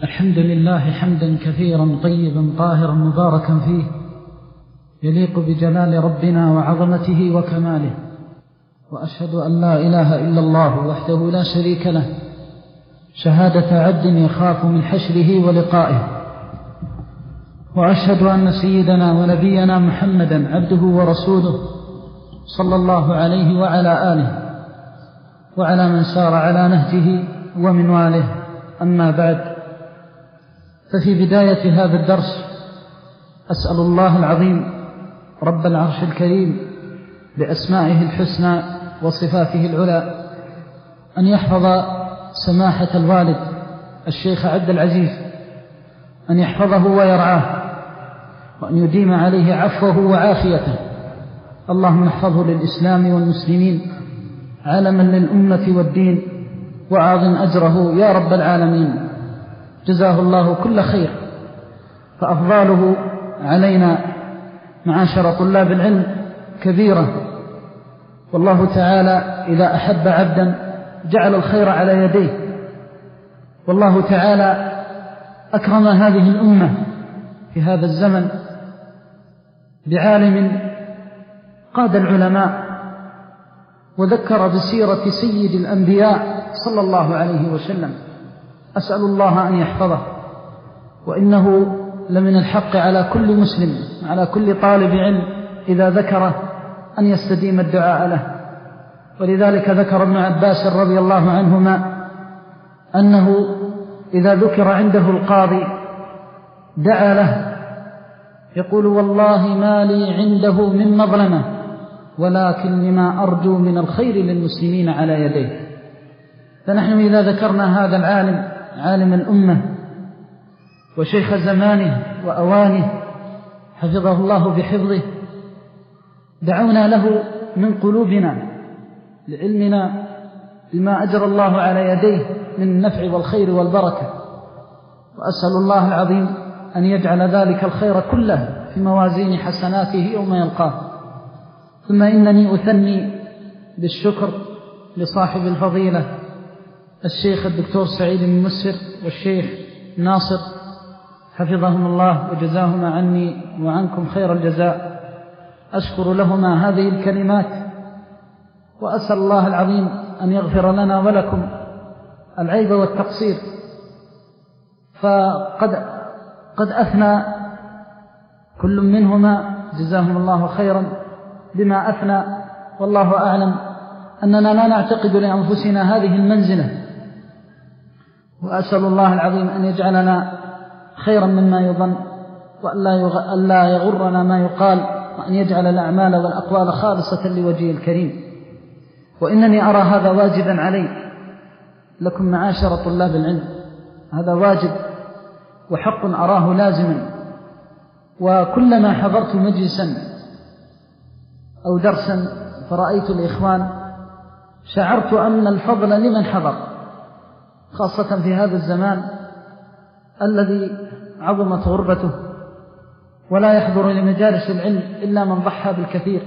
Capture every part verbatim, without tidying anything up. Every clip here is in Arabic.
الحمد لله حمدا كثيرا طيبا طاهرا مباركا فيه يليق بجلال ربنا وعظمته وكماله، وأشهد أن لا إله إلا الله وحده لا شريك له شهادة عبد يخاف من حشره ولقائه، وأشهد أن سيدنا ونبينا محمدا عبده ورسوله صلى الله عليه وعلى آله وعلى من سار على نهجه ومنواله. أما بعد، ففي بداية هذا الدرس أسأل الله العظيم رب العرش الكريم بأسمائه الحسنى وصفاته العلى أن يحفظ سماحة الوالد الشيخ عبد العزيز، أن يحفظه ويرعاه، وأن يديم عليه عفوه وعافيته. اللهم احفظه للإسلام والمسلمين علما للأمة والدين، وعاظم أجره يا رب العالمين. جزاه الله كل خير، فأفضاله علينا معاشر طلاب العلم كبيرة، والله تعالى إذا أحب عبدا جعل الخير على يديه، والله تعالى أكرم هذه الأمة في هذا الزمن بعالم قاد العلماء وذكر بسيرة سيد الأنبياء صلى الله عليه وسلم. أسأل الله أن يحفظه، وإنه لمن الحق على كل مسلم على كل طالب علم إذا ذكره أن يستديم الدعاء له. ولذلك ذكر ابن عباس رضي الله عنهما أنه إذا ذكر عنده القاضي دعا له يقول: والله ما لي عنده من مظلمة، ولكن لما أرجو من الخير للمسلمين على يديه. فنحن إذا ذكرنا هذا العالم، عالم الأمة وشيخ زمانه وأوانه حفظه الله بحفظه، دعونا له من قلوبنا لعلمنا بما أجر الله على يديه من النفع والخير والبركة، وأسأل الله العظيم أن يجعل ذلك الخير كله في موازين حسناته يوم يلقاه. ثم إنني أثني بالشكر لصاحب الفضيلة الشيخ الدكتور سعيد بن مسر والشيخ ناصر حفظهم الله وجزاهما عني وعنكم خير الجزاء. أشكر لهما هذه الكلمات، وأسأل الله العظيم أن يغفر لنا ولكم العيب والتقصير. فقد قد أثنى كل منهما جزاهم الله خيرا بما أثنى، والله أعلم أننا لا نعتقد لأنفسنا هذه المنزلة، وأسأل الله العظيم أن يجعلنا خيرا مما يظن، وأن لا يغرنا ما يقال، وأن يجعل الأعمال والأقوال خالصة لوجهه الكريم. وإنني أرى هذا واجبا علي لكم معاشر طلاب العلم، هذا واجب وحق أراه لازما. وكلما حضرت مجلسا أو درسا فرأيت الإخوان شعرت أن الفضل لمن حضر، خاصة في هذا الزمان الذي عظمت غربته ولا يحضر لمجالس العلم إلا من ضحى بالكثير.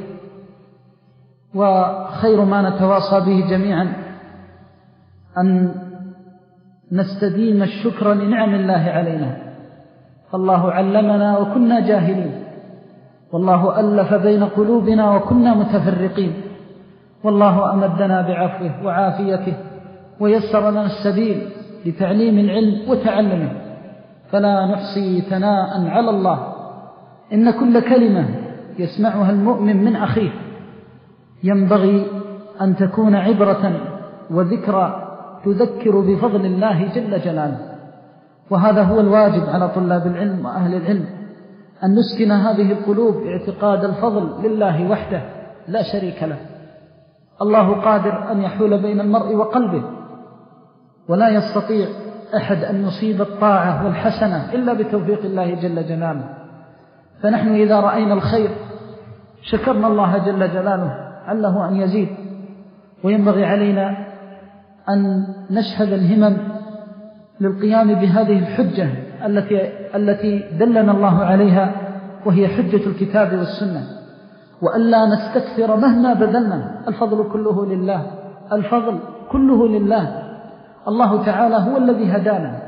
وخير ما نتواصى به جميعا أن نستديم الشكر لنعم الله علينا، فالله علمنا وكنا جاهلين، والله ألف بين قلوبنا وكنا متفرقين، والله أمدنا بعفوه وعافيته ويسر لنا السبيل لتعليم العلم وتعلمه، فلا نحصي ثناء على الله. إن كل كلمة يسمعها المؤمن من أخيه ينبغي أن تكون عبرة وذكرى تذكر بفضل الله جل جلاله. وهذا هو الواجب على طلاب العلم وأهل العلم، أن نسكن هذه القلوب اعتقاد الفضل لله وحده لا شريك له. الله قادر أن يحول بين المرء وقلبه، ولا يستطيع أحد أن يصيب الطاعة والحسنة إلا بتوفيق الله جل جلاله. فنحن إذا رأينا الخير شكرنا الله جل جلاله عله أن يزيد، وينبغي علينا أن نشهد الهمم للقيام بهذه الحجة التي التي دلنا الله عليها، وهي حجة الكتاب والسنة، وألا نستكثر مهما بذلنا. الفضل كله لله، الفضل كله لله. الله تعالى هو الذي هدانا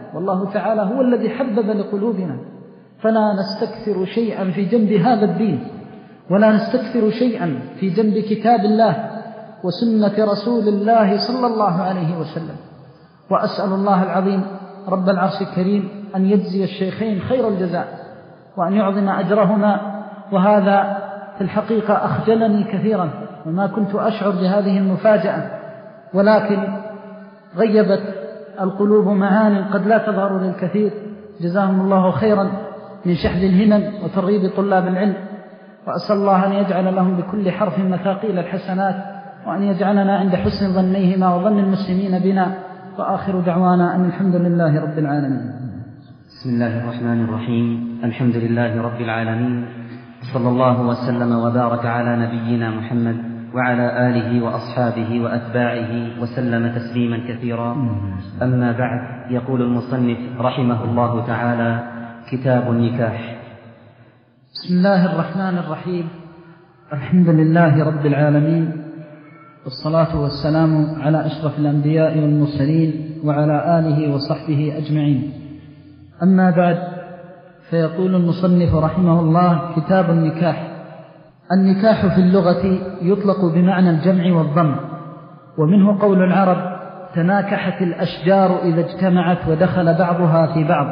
والله تعالى هو الذي حبب لقلوبنا، فلا نستكثر شيئا في جنب هذا الدين، ولا نستكثر شيئا في جنب كتاب الله وسنة رسول الله صلى الله عليه وسلم. وأسأل الله العظيم رب العرش الكريم أن يجزي الشيخين خير الجزاء وأن يعظم أجرهما. وهذا في الحقيقة أخجلني كثيرا، وما كنت أشعر بهذه المفاجأة، ولكن غيبت القلوب معان قد لا تظهر للكثير. جزاهم الله خيرا من شحذ الهمم وترغيب طلاب العلم، وأسأل الله أن يجعل لهم بكل حرف مثاقيل الحسنات، وأن يجعلنا عند حسن ظنيهما وظن المسلمين بنا. وآخر دعوانا أن الحمد لله رب العالمين. بسم الله الرحمن الرحيم. الحمد لله رب العالمين، صلى الله وسلم وبارك على نبينا محمد وعلى آله وأصحابه وأتباعه وسلم تسليما كثيرا. أما بعد، يقول المصنف رحمه الله تعالى: كتاب النكاح. بسم الله الرحمن الرحيم. الحمد لله رب العالمين، والصلاة والسلام على أشرف الأنبياء والمرسلين وعلى آله وصحبه أجمعين. أما بعد، فيقول المصنف رحمه الله: كتاب النكاح. النكاح في اللغة يطلق بمعنى الجمع والضم، ومنه قول العرب: تناكحت الأشجار إذا اجتمعت ودخل بعضها في بعض.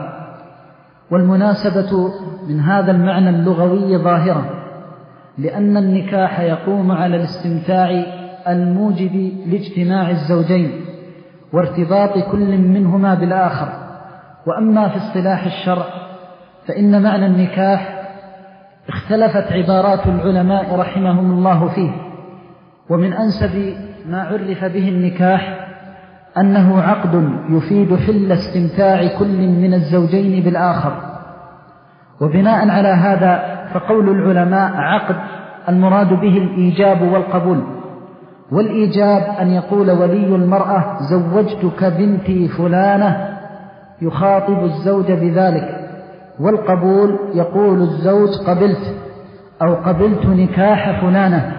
والمناسبة من هذا المعنى اللغوي ظاهرة، لأن النكاح يقوم على الاستمتاع الموجب لاجتماع الزوجين وارتباط كل منهما بالآخر. وأما في اصطلاح الشرع فإن معنى النكاح اختلفت عبارات العلماء رحمهم الله فيه، ومن أنسب ما عرف به النكاح أنه عقد يفيد حل استمتاع كل من الزوجين بالآخر. وبناء على هذا فقول العلماء عقد المراد به الإيجاب والقبول. والإيجاب أن يقول ولي المرأة: زوجتك بنتي فلانة، يخاطب الزوج بذلك. والقبول يقول الزوج: قبلت أو قبلت نكاح فلانة.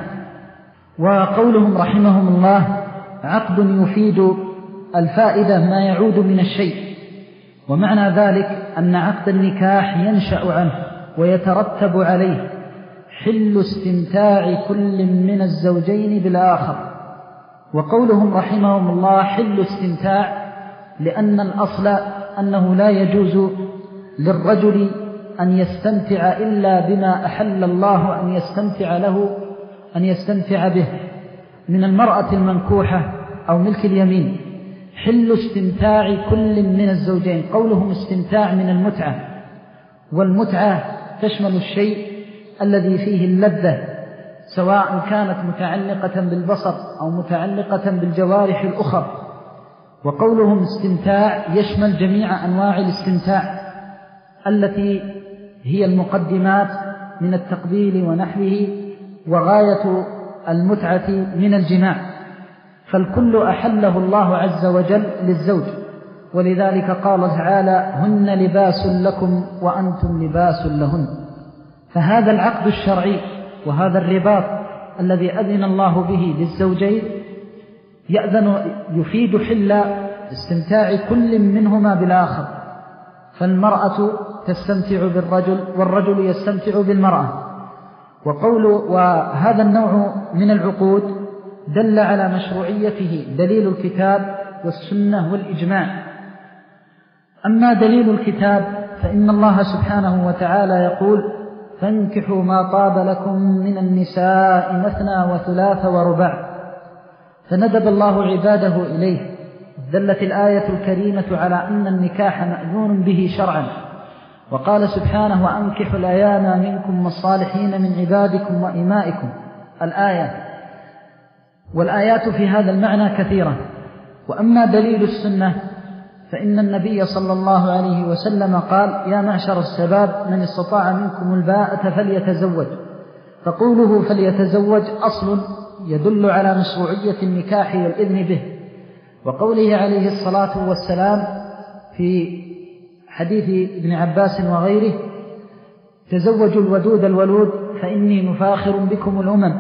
وقولهم رحمهم الله عقد يفيد الفائدة ما يعود من الشيء، ومعنى ذلك أن عقد النكاح ينشأ عنه ويترتب عليه حل استمتاع كل من الزوجين بالآخر. وقولهم رحمهم الله حل استمتاع لأن الأصل أنه لا يجوز للرجل أن يستمتع إلا بما أحل الله أن يستمتع له أن يستمتع به من المرأة المنكوحة أو ملك اليمين. حل استمتاع كل من الزوجين، قولهم استمتاع من المتعة، والمتعة تشمل الشيء الذي فيه اللذة، سواء كانت متعلقة بالبصر أو متعلقة بالجوارح الأخرى. وقولهم استمتاع يشمل جميع أنواع الاستمتاع التي هي المقدمات من التقبيل ونحوه، وغاية المتعة من الجماع، فالكل أحله الله عز وجل للزوج. ولذلك قال تعالى: هن لباس لكم وأنتم لباس لهن. فهذا العقد الشرعي وهذا الرباط الذي أذن الله به للزوجين يأذن يفيد حل استمتاع كل منهما بالآخر، فالمرأة تستمتع بالرجل والرجل يستمتع بالمرأة. وقول وهذا النوع من العقود دل على مشروعيته دليل الكتاب والسنة والإجماع. أما دليل الكتاب فإن الله سبحانه وتعالى يقول: فانكحوا ما طاب لكم من النساء مثنى وثلاث ورباع. فندب الله عباده إليه. دلت الآية الكريمة على أن النكاح مأذون به شرعا، وقال سبحانه: وأنكحوا الأيام منكم والصالحين من عبادكم وإمائكم الآية. والآيات في هذا المعنى كثيرة. وأما دليل السنة فإن النبي صلى الله عليه وسلم قال: يا معشر الشباب من استطاع منكم الباءة فليتزوج. فقوله فليتزوج أصل يدل على مشروعية النكاح والإذن به. وقوله عليه الصلاة والسلام في حديث ابن عباس وغيره: تزوجوا الودود الولود فإني مفاخر بكم الأمم.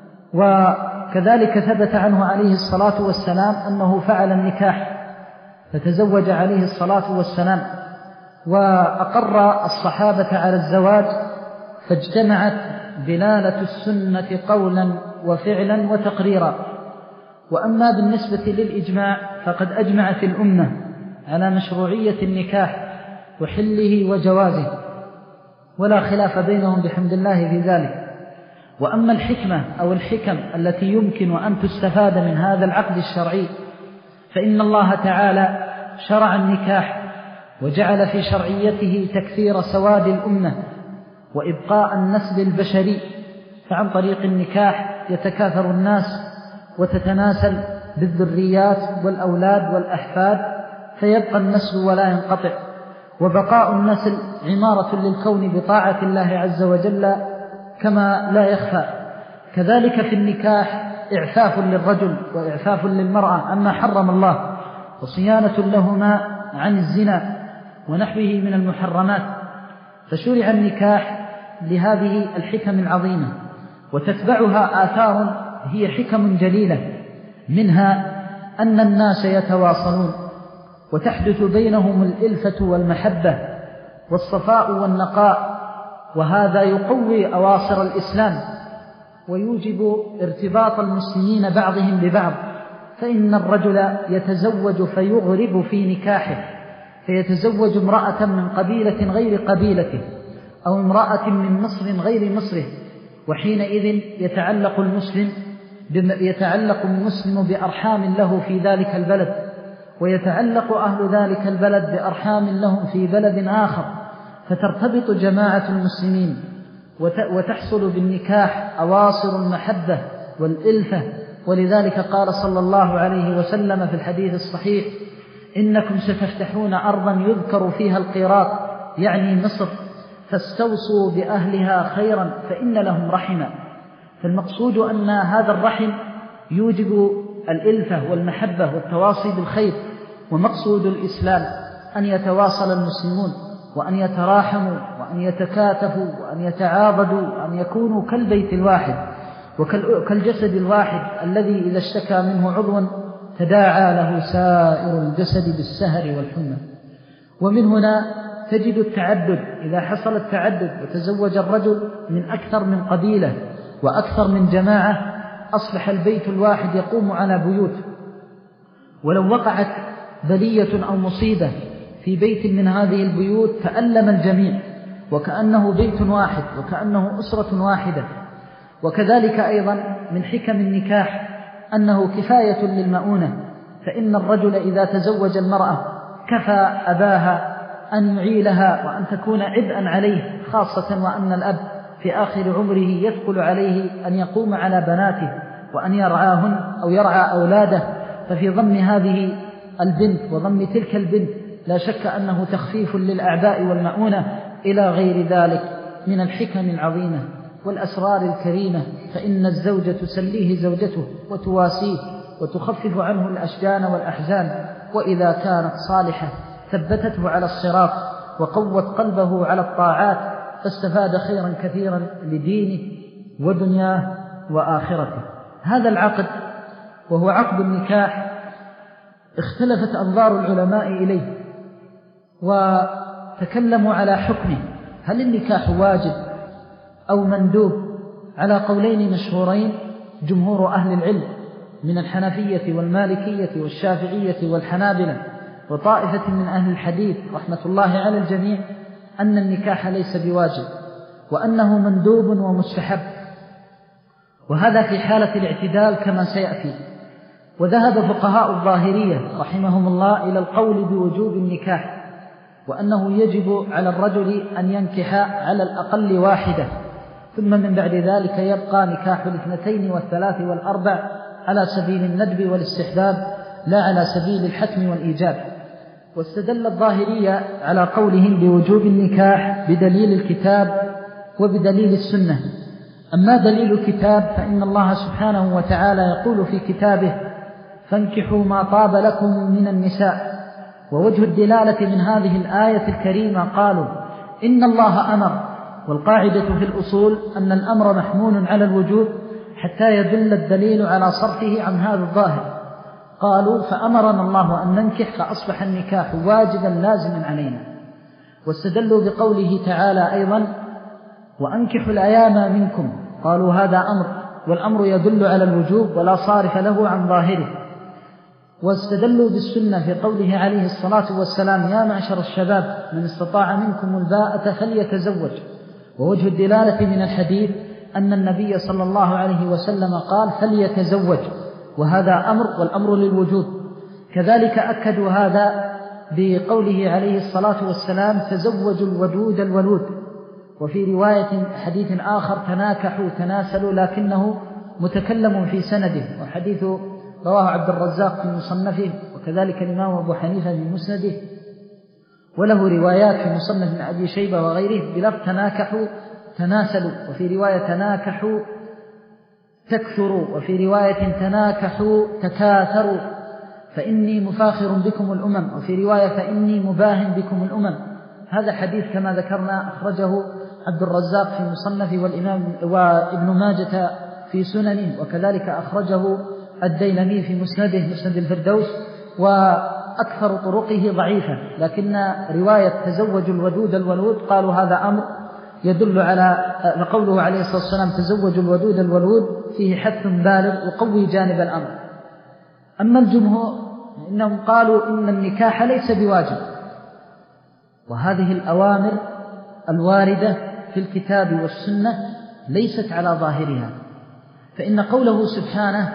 وكذلك ثبت عنه عليه الصلاة والسلام أنه فعل النكاح، فتزوج عليه الصلاة والسلام، وأقر الصحابة على الزواج، فاجتمعت دلالة السنة قولا وفعلا وتقريرا. وأما بالنسبة للإجماع فقد أجمعت الأمة على مشروعية النكاح وحله وجوازه، ولا خلاف بينهم بحمد الله في ذلك. وأما الحكمة أو الحكم التي يمكن أن تستفاد من هذا العقد الشرعي، فإن الله تعالى شرع النكاح وجعل في شرعيته تكثير سواد الأمة وإبقاء النسل البشري، فعن طريق النكاح يتكاثر الناس وتتناسل بالذريات والأولاد والأحفاد، فيبقى النسل ولا ينقطع. وبقاء النسل عمارة للكون بطاعة الله عز وجل كما لا يخفى. كذلك في النكاح إعفاف للرجل وإعفاف للمرأة عما حرم الله، وصيانة لهما عن الزنا ونحوه من المحرمات. فشرع النكاح لهذه الحكم العظيمة، وتتبعها آثار هي حكم جليلة، منها أن الناس يتواصلون وتحدث بينهم الإلفة والمحبة والصفاء والنقاء، وهذا يقوي أواصر الإسلام ويوجب ارتباط المسلمين بعضهم ببعض. فإن الرجل يتزوج فيغرب في نكاحه، فيتزوج امرأة من قبيلة غير قبيلته أو امرأة من مصر غير مصره، وحينئذ يتعلق المسلم يتعلق المسلم بأرحام له في ذلك البلد، ويتعلق أهل ذلك البلد بأرحام لهم في بلد آخر، فترتبط جماعة المسلمين وتحصل بالنكاح أواصر المحبة والإلفة. ولذلك قال صلى الله عليه وسلم في الحديث الصحيح: إنكم ستفتحون أرضا يذكر فيها القيراط، يعني مصر، فاستوصوا بأهلها خيرا فإن لهم رحما. فالمقصود أن هذا الرحم يوجب الإلفة والمحبة والتواصي بالخير. ومقصود الإسلام أن يتواصل المسلمون وأن يتراحموا وأن يتكاتفوا وأن يتعاضدوا وأن يكونوا كالبيت الواحد وكالجسد الواحد الذي إذا اشتكى منه عضوا تداعى له سائر الجسد بالسهر والحمى. ومن هنا تجد التعدد. إذا حصل التعدد وتزوج الرجل من أكثر من قبيلة وأكثر من جماعة، أصبح البيت الواحد يقوم على بيوت. ولو وقعت بلية أو مصيبة في بيت من هذه البيوت تألم الجميع، وكأنه بيت واحد وكأنه أسرة واحدة. وكذلك أيضا من حكم النكاح أنه كفاية للمؤونة، فإن الرجل إذا تزوج المرأة كفى أباها أن يعيلها وأن تكون عبئا عليه، خاصة وأن الأب في آخر عمره يثقل عليه أن يقوم على بناته وأن يرعاهن أو يرعى أولاده. ففي ضم هذه البنت وضم تلك البنت لا شك أنه تخفيف للأعباء والمؤونة إلى غير ذلك من الحكم العظيمة والأسرار الكريمة. فإن الزوجة تسليه زوجته وتواسيه وتخفف عنه الأشجان والأحزان، وإذا كانت صالحة ثبتته على الصراط وقوت قلبه على الطاعات، فاستفاد خيرا كثيرا لدينه ودنياه وآخرته. هذا العقد وهو عقد النكاح اختلفت أنظار العلماء إليه وتكلموا على حكمه، هل النكاح واجب أو مندوب؟ على قولين مشهورين جمهور أهل العلم من الحنفية والمالكية والشافعية والحنابلة وطائفة من أهل الحديث رحمة الله على الجميع أن النكاح ليس بواجب وأنه مندوب ومستحب، وهذا في حالة الاعتدال كما سيأتي. وذهب فقهاء الظاهرية رحمهم الله إلى القول بوجوب النكاح، وأنه يجب على الرجل أن ينكح على الأقل واحدة، ثم من بعد ذلك يبقى نكاح الاثنتين والثلاث والأربع على سبيل الندب والاستحباب لا على سبيل الحتم والإيجاب. واستدل الظاهرية على قولهم بوجوب النكاح بدليل الكتاب وبدليل السنة. أما دليل الكتاب فإن الله سبحانه وتعالى يقول في كتابه: فانكحوا ما طاب لكم من النساء. ووجه الدلالة من هذه الآية الكريمة قالوا إن الله أمر، والقاعدة في الأصول أن الأمر محمول على الوجوب حتى يدل الدليل على صرفه عن هذا الظاهر. قالوا فأمرنا الله أن ننكح فأصبح النكاح واجبا لازما علينا. واستدلوا بقوله تعالى أيضا وأنكحوا الأيام منكم، قالوا هذا أمر، والأمر يدل على الوجوب ولا صارف له عن ظاهره. واستدلوا بالسنة في قوله عليه الصلاة والسلام يا معشر الشباب من استطاع منكم الباءة فليتزوج. ووجه الدلالة من الحديث أن النبي صلى الله عليه وسلم قال فليتزوج، وهذا أمر والأمر للوجوب. كذلك أكدوا هذا بقوله عليه الصلاة والسلام تزوجوا الودود الولود. وفي رواية حديث آخر تناكحوا تناسلوا، لكنه متكلم في سنده، وحديث رواه عبد الرزاق في مصنفه، وكذلك الإمام أبو حنيفة في مسنده، وله روايات في مصنف من أبي شيبة وغيره بلفظ تناكحوا تناسلوا، وفي رواية تناكحوا تكثروا، وفي رواية تناكحوا تكاثروا فإني مفاخر بكم الأمم، وفي رواية فإني مباهن بكم الأمم. هذا حديث كما ذكرنا أخرجه عبد الرزاق في مصنفه والإمام وابن ماجة في سننه، وكذلك أخرجه الديلمي في مسنده مسند الفردوس، وأكثر طرقه ضعيفة، لكن رواية تزوج الودود الولود قالوا هذا أمر يدل على قوله عليه الصلاة والسلام تزوج الودود الولود فيه حث بالغ يقوي جانب الأمر. أما الجمهور إنهم قالوا إن النكاح ليس بواجب، وهذه الأوامر الواردة في الكتاب والسنة ليست على ظاهرها، فإن قوله سبحانه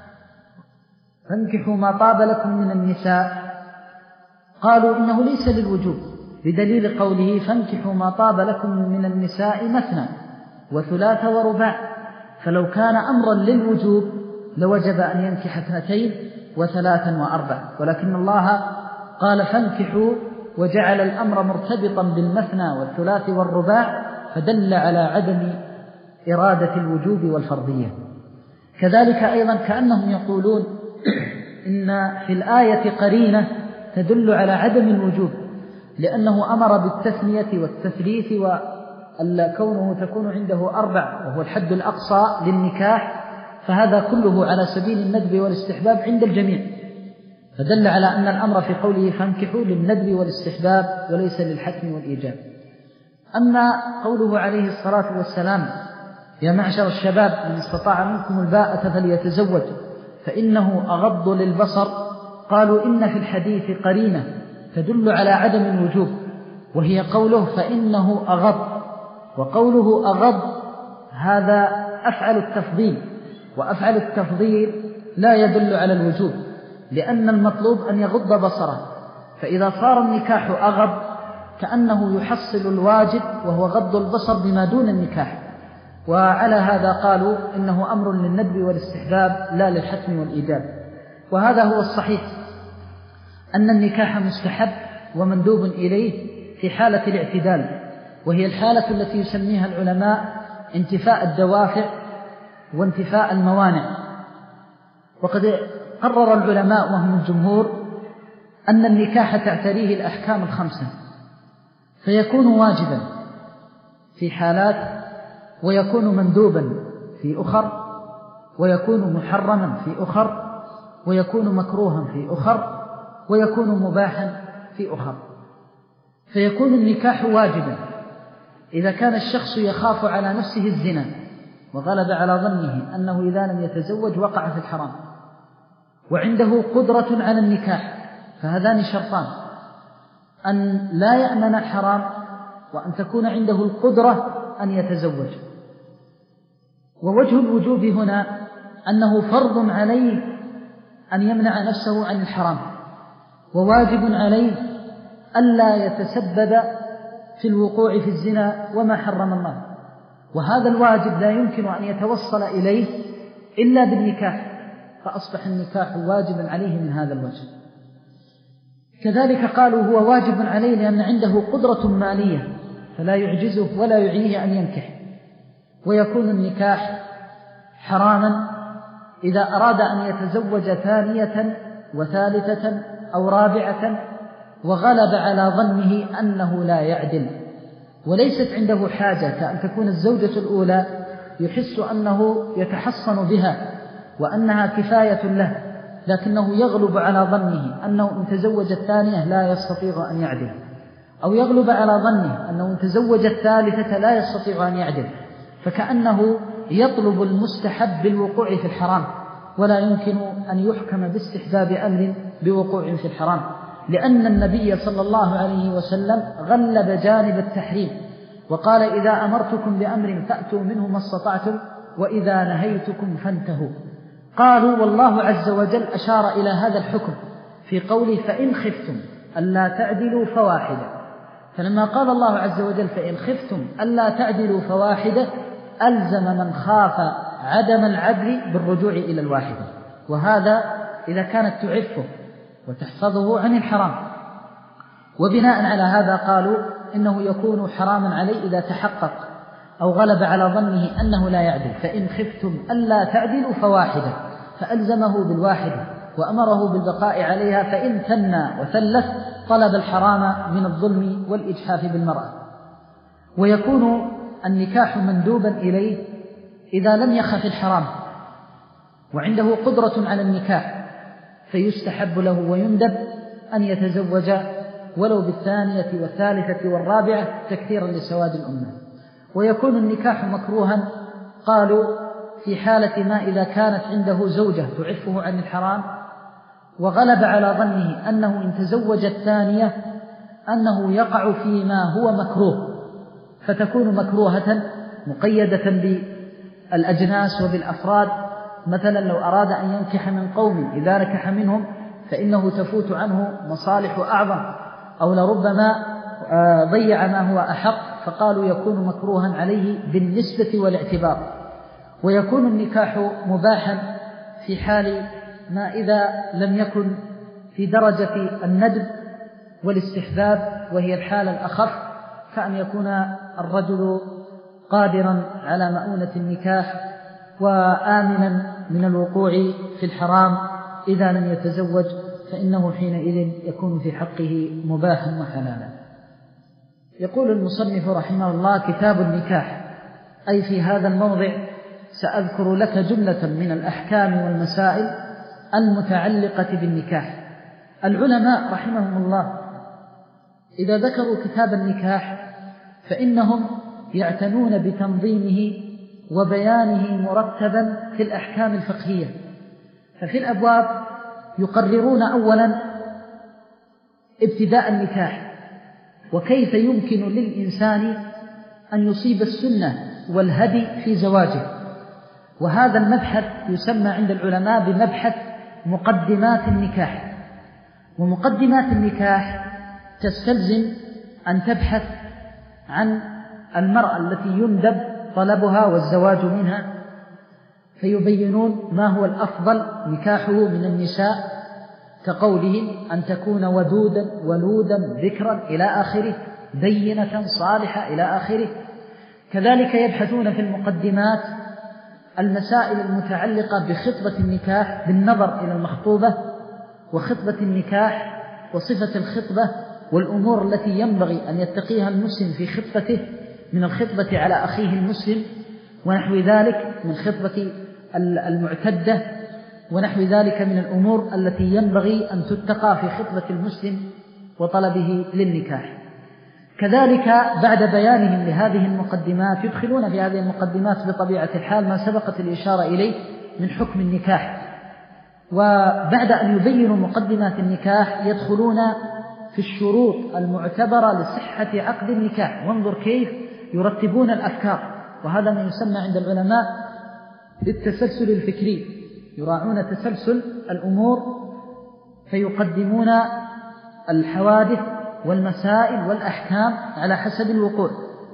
فانكحوا ما طاب لكم من النساء قالوا إنه ليس للوجوب بدليل قوله فانكحوا ما طاب لكم من النساء مثنى وثلاث ورباع، فلو كان أمرا للوجوب لوجب أن ينكح اثنتين وثلاثا وأربع، ولكن الله قال فانكحوا وجعل الأمر مرتبطا بالمثنى والثلاث والرباع، فدل على عدم إرادة الوجوب والفرضية. كذلك أيضا كأنهم يقولون إن في الآية قرينة تدل على عدم الوجوب، لأنه أمر بالتثنية والتثليث وكونه تكون عنده أربع وهو الحد الأقصى للنكاح، فهذا كله على سبيل الندب والاستحباب عند الجميع، فدل على أن الأمر في قوله فانكحوا للندب والاستحباب وليس للحتم والإيجاب. أما قوله عليه الصلاة والسلام يا معشر الشباب من استطاع منكم الباءة فليتزوج فإنه أغض للبصر، قالوا إن في الحديث قرينة تدل على عدم الوجوب، وهي قوله فإنه أغض، وقوله أغض هذا أفعل التفضيل، وأفعل التفضيل لا يدل على الوجوب، لأن المطلوب أن يغض بصره، فإذا صار النكاح أغض كأنه يحصل الواجب وهو غض البصر بما دون النكاح. وعلى هذا قالوا إنه أمر للندب والاستحباب لا للحتم والإيجاب. وهذا هو الصحيح أن النكاح مستحب ومندوب إليه في حالة الاعتدال، وهي الحالة التي يسميها العلماء انتفاء الدوافع وانتفاء الموانع. وقد قرر العلماء وهم الجمهور أن النكاح تعتريه الأحكام الخمسة، فيكون واجبا في حالات، ويكون مندوبا في أخر، ويكون محرما في أخر، ويكون مكروها في أخر، ويكون مباحا في أخر. فيكون النكاح واجبا إذا كان الشخص يخاف على نفسه الزنا وغلب على ظنه أنه إذا لم يتزوج وقع في الحرام، وعنده قدرة على النكاح، فهذان شرطان: أن لا يأمن الحرام، وأن تكون عنده القدرة أن يتزوج. ووجه الوجوب هنا أنه فرض عليه أن يمنع نفسه عن الحرام، وواجب عليه ألا يتسبب في الوقوع في الزنا وما حرم الله، وهذا الواجب لا يمكن أن يتوصل إليه إلا بالنكاح، فأصبح النكاح واجبا عليه من هذا الوجه. كذلك قالوا هو واجب عليه لأن عنده قدرة مالية فلا يعجزه ولا يعيه أن ينكح. ويكون النكاح حراما إذا أراد أن يتزوج ثانية وثالثة أو رابعة وغلب على ظنه أنه لا يعدل، وليست عنده حاجة كأن تكون الزوجة الأولى يحس أنه يتحصن بها وأنها كفاية له، لكنه يغلب على ظنه أنه إن تزوج الثانية لا يستطيع أن يعدل، أو يغلب على ظنه أنه إن تزوج الثالثة لا يستطيع أن يعدل، فكأنه يطلب المستحب بالوقوع في الحرام، ولا يمكن أن يحكم باستحباب أمر بوقوع في الحرام، لأن النبي صلى الله عليه وسلم غلب جانب التحريم وقال: إذا أمرتكم بأمر فأتوا منه ما استطعتم، وإذا نهيتكم فانتهوا. قالوا: والله عز وجل أشار إلى هذا الحكم في قوله: فإن خفتم ألا تعدلوا فواحدة. فلما قال الله عز وجل: فإن خفتم ألا تعدلوا فواحدة، ألزم من خاف عدم العدل بالرجوع إلى الواحدة، وهذا إذا كانت تعفه وتحفظه عن الحرام. وبناء على هذا قالوا إنه يكون حراما عليه إذا تحقق أو غلب على ظنه أنه لا يعدل. فإن خفتم ألا تعدلوا فواحدة، فألزمه بالواحدة وأمره بالبقاء عليها، فإن ثنى وثلث طلب الحرام من الظلم والإجحاف بالمرأة. ويكون النكاح مندوبا إليه إذا لم يخف الحرام وعنده قدرة على النكاح، فيستحب له ويندب أن يتزوج ولو بالثانية والثالثة والرابعة تكثيرا لسواد الأمة. ويكون النكاح مكروها قالوا في حالة ما إذا كانت عنده زوجة تعفه عن الحرام وغلب على ظنه أنه إن تزوج الثانية أنه يقع فيما هو مكروه، فتكون مكروهة مقيدة بالأجناس وبالأفراد. مثلا لو أراد أن ينكح من قوم إذا نكح منهم فإنه تفوت عنه مصالح أعظم، أو لربما ضيع ما هو أحق، فقالوا يكون مكروها عليه بالنسبة والاعتبار. ويكون النكاح مباحا في حال ما إذا لم يكن في درجة الندب والاستحباب، وهي الحالة الأخف، كأن يكون الرجل قادرا على مؤونة النكاح وآمنا من الوقوع في الحرام إذا لم يتزوج، فإنه حينئذ يكون في حقه مباحا وحلالا. يقول المصنف رحمه الله: كتاب النكاح. أي في هذا الموضع سأذكر لك جملة من الأحكام والمسائل المتعلقة بالنكاح. العلماء رحمهم الله إذا ذكروا كتاب النكاح فإنهم يعتنون بتنظيمه وبيانه مرتبا في الأحكام الفقهية. ففي الأبواب يقررون أولا ابتداء النكاح وكيف يمكن للإنسان أن يصيب السنة والهدي في زواجه، وهذا المبحث يسمى عند العلماء بمبحث مقدمات النكاح. ومقدمات النكاح تستلزم أن تبحث عن المرأة التي يندب طلبها والزواج منها، فيبينون ما هو الأفضل نكاحه من النساء، كقولهم أن تكون ودودا ولودا ذكرا إلى آخره، دينة صالحة إلى آخره. كذلك يبحثون في المقدمات المسائل المتعلقة بخطبة النكاح بالنظر إلى المخطوبة وخطبة النكاح وصفة الخطبة والأمور التي ينبغي أن يتقيها المسلم في خطبته من الخطبة على أخيه المسلم ونحو ذلك، من خطبة المعتدة ونحو ذلك من الأمور التي ينبغي أن تتقى في خطبة المسلم وطلبه للنكاح. كذلك بعد بيانهم لهذه المقدمات يدخلون في هذه المقدمات بطبيعة الحال ما سبقت الإشارة إليه من حكم النكاح. وبعد أن يبينوا مقدمات النكاح يدخلون في الشروط المعتبرة لصحة عقد النكاح، وانظر كيف يرتبون الأفكار، وهذا ما يسمى عند العلماء بالتسلسل الفكري، يراعون تسلسل الأمور فيقدمون الحوادث والمسائل والأحكام على حسب الوقوع.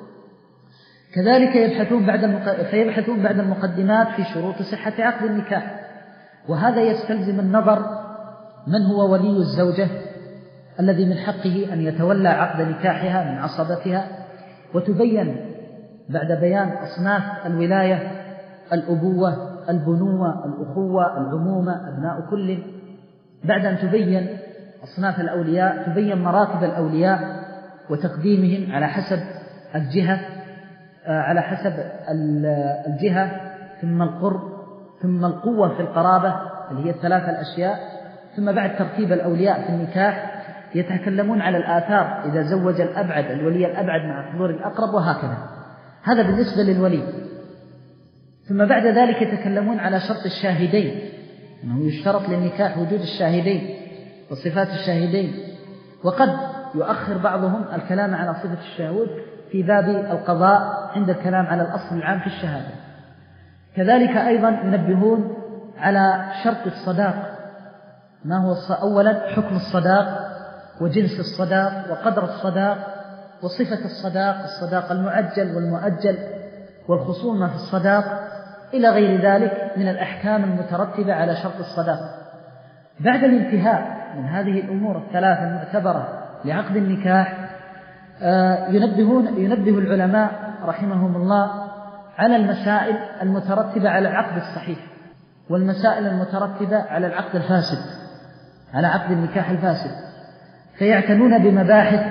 كذلك يبحثون بعد المق... فيبحثون بعد المقدمات في شروط صحة عقد النكاح، وهذا يستلزم النظر من هو ولي الزوجة الذي من حقه أن يتولى عقد نكاحها من عصبتها، وتبين بعد بيان أصناف الولاية: الأبوة، البنوة، الأخوة، العمومة، أبناء كل. بعد أن تبين أصناف الأولياء تبين مراتب الأولياء وتقديمهم على حسب الجهة على حسب الجهة ثم القرب ثم القوة في القرابة اللي هي الثلاثة الأشياء. ثم بعد ترتيب الأولياء في النكاح يتكلمون على الآثار إذا زوج الأبعد الولي الأبعد مع حضور الأقرب وهكذا. هذا بالنسبة للولي. ثم بعد ذلك يتكلمون على شرط الشاهدين، أنه يشترط للنكاح وجود الشاهدين وصفات الشاهدين، وقد يؤخر بعضهم الكلام على صفة الشهود في باب القضاء عند الكلام على الأصل العام في الشهادة. كذلك أيضا ينبهون على شرط الصداق، ما هو أولا حكم الصداق وجنس الصداق وقدر الصداق وصفة الصداق، الصداق المعجل والمؤجل والخصومة في الصداق إلى غير ذلك من الأحكام المترتبة على شرط الصداق. بعد الانتهاء من هذه الأمور الثلاثة المعتبرة لعقد النكاح ينبهون ينبه العلماء رحمهم الله على المسائل المترتبة على العقد الصحيح والمسائل المترتبة على العقد الفاسد، على عقد النكاح الفاسد، فيعتنون بمباحث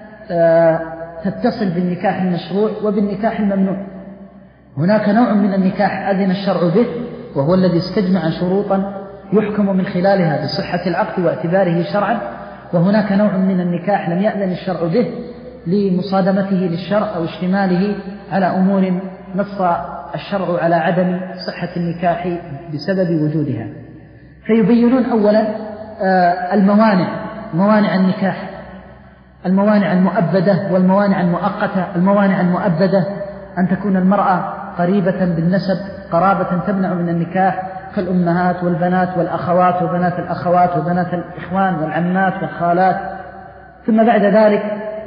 تتصل بالنكاح المشروع وبالنكاح الممنوع. هناك نوع من النكاح أذن الشرع به وهو الذي استجمع شروطا يحكم من خلالها بصحة العقد واعتباره شرعا، وهناك نوع من النكاح لم يأذن الشرع به لمصادمته للشرع أو اشتماله على أمور نص الشرع على عدم صحة النكاح بسبب وجودها. فيبينون أولا الموانع، موانع النكاح، الموانع المؤبدة والموانع المؤقتة. الموانع المؤبدة أن تكون المرأة قريبة بالنسب قرابة تمنع من النكاح كالأمهات والبنات والأخوات وبنات الأخوات وبنات الإخوان والعمات والخالات. ثم بعد ذلك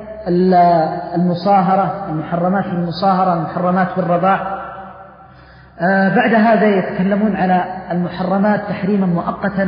المصاهرة، المحرمات المصاهرة، المحرمات بالرضاع. بعد هذا يتكلمون على المحرمات تحريما مؤقتا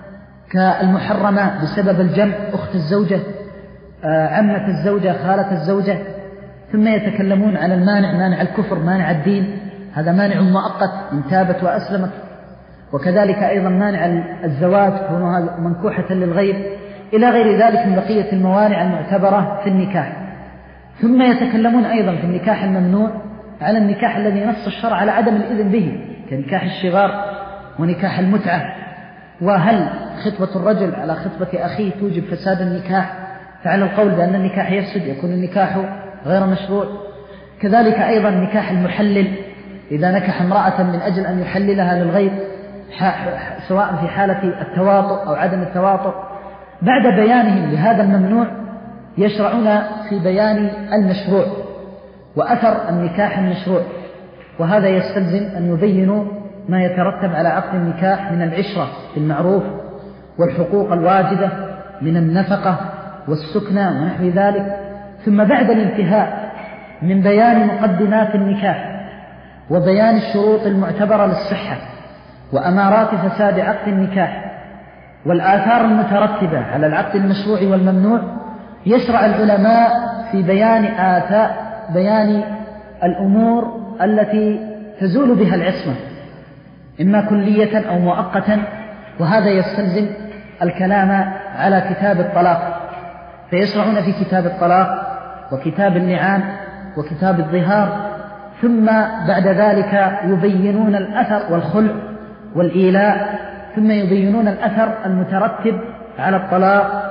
كالمحرمة بسبب الجمع، أخت الزوجة، عمة الزوجة، خالة الزوجة. ثم يتكلمون على المانع، مانع الكفر، مانع الدين، هذا مانع مؤقت إن تابت وأسلمت. وكذلك أيضا مانع الزواج كونها منكوحة للغير، إلى غير ذلك من بقية الموانع المعتبرة في النكاح. ثم يتكلمون أيضا في النكاح الممنوع على النكاح الذي نص الشرع على عدم الإذن به كنكاح الشغار ونكاح المتعة، وهل خطبة الرجل على خطبة أخيه توجب فساد النكاح؟ فعلى القول بأن النكاح يفسد يكون النكاح غير مشروع. كذلك أيضا نكاح المحلل إذا نكح امرأة من أجل أن يحللها للغير سواء في حالة التواطؤ أو عدم التواطؤ. بعد بيانهم لهذا الممنوع يشرعون في بيان المشروع وأثر النكاح المشروع، وهذا يستلزم أن يبينوا ما يترتب على عقد النكاح من العشرة بالمعروف والحقوق الواجبة من النفقة والسكنى ونحو ذلك. ثم بعد الانتهاء من بيان مقدمات النكاح وبيان الشروط المعتبرة للصحة وأمارات فساد عقد النكاح والآثار المترتبة على العقد المشروع والممنوع، يشرع العلماء في بيان آثار بيان الأمور التي تزول بها العصمة إما كلية أو مؤقتا، وهذا يستلزم الكلام على كتاب الطلاق. فيشرعون في كتاب الطلاق وكتاب اللعان وكتاب الظهار. ثم بعد ذلك يبينون الأثر والخلع والإيلاء، ثم يبينون الأثر المترتب على الطلاق